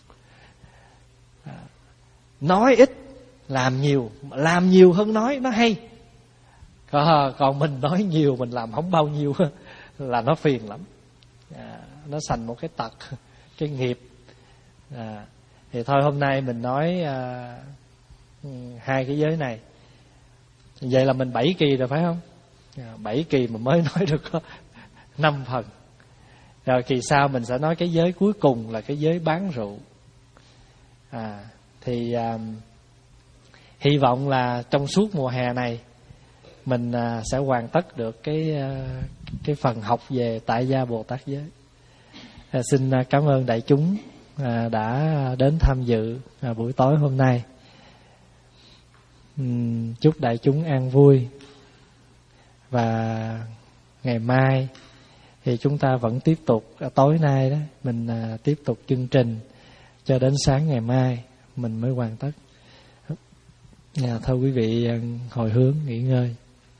À, nói ít làm nhiều, làm nhiều hơn nói nó hay. Còn, còn mình nói nhiều mình làm không bao nhiêu là nó phiền lắm. À, nó thành một cái tật, cái nghiệp. À, thì thôi hôm nay mình nói à, hai cái giới này. Vậy là mình bảy kỳ rồi phải không? À, bảy kỳ mà mới nói được có năm phần. Rồi kỳ sau mình sẽ nói cái giới cuối cùng là cái giới bán rượu. À, thì à, hy vọng là trong suốt mùa hè này mình à, sẽ hoàn tất được cái à, cái phần học về tại gia Bồ Tát giới. À, xin cảm ơn đại chúng à, đã đến tham dự à, buổi tối hôm nay. Uhm, chúc đại chúng an vui. Và ngày mai thì chúng ta vẫn tiếp tục, tối nay đó mình à, tiếp tục chương trình cho đến sáng ngày mai mình mới hoàn tất. À, thôi quý vị hồi hướng nghỉ ngơi.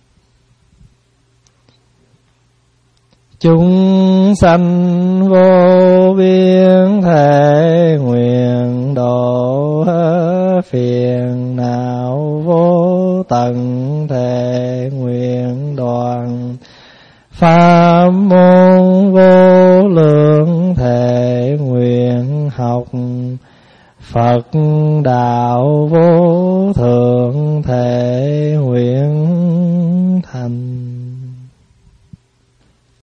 Chúng sanh vô biên thể nguyện độ phiền não vô tận thể nguyện đoàn pháp môn vô lượng thể nguyện học Phật đạo vô thượng thể nguyện thành.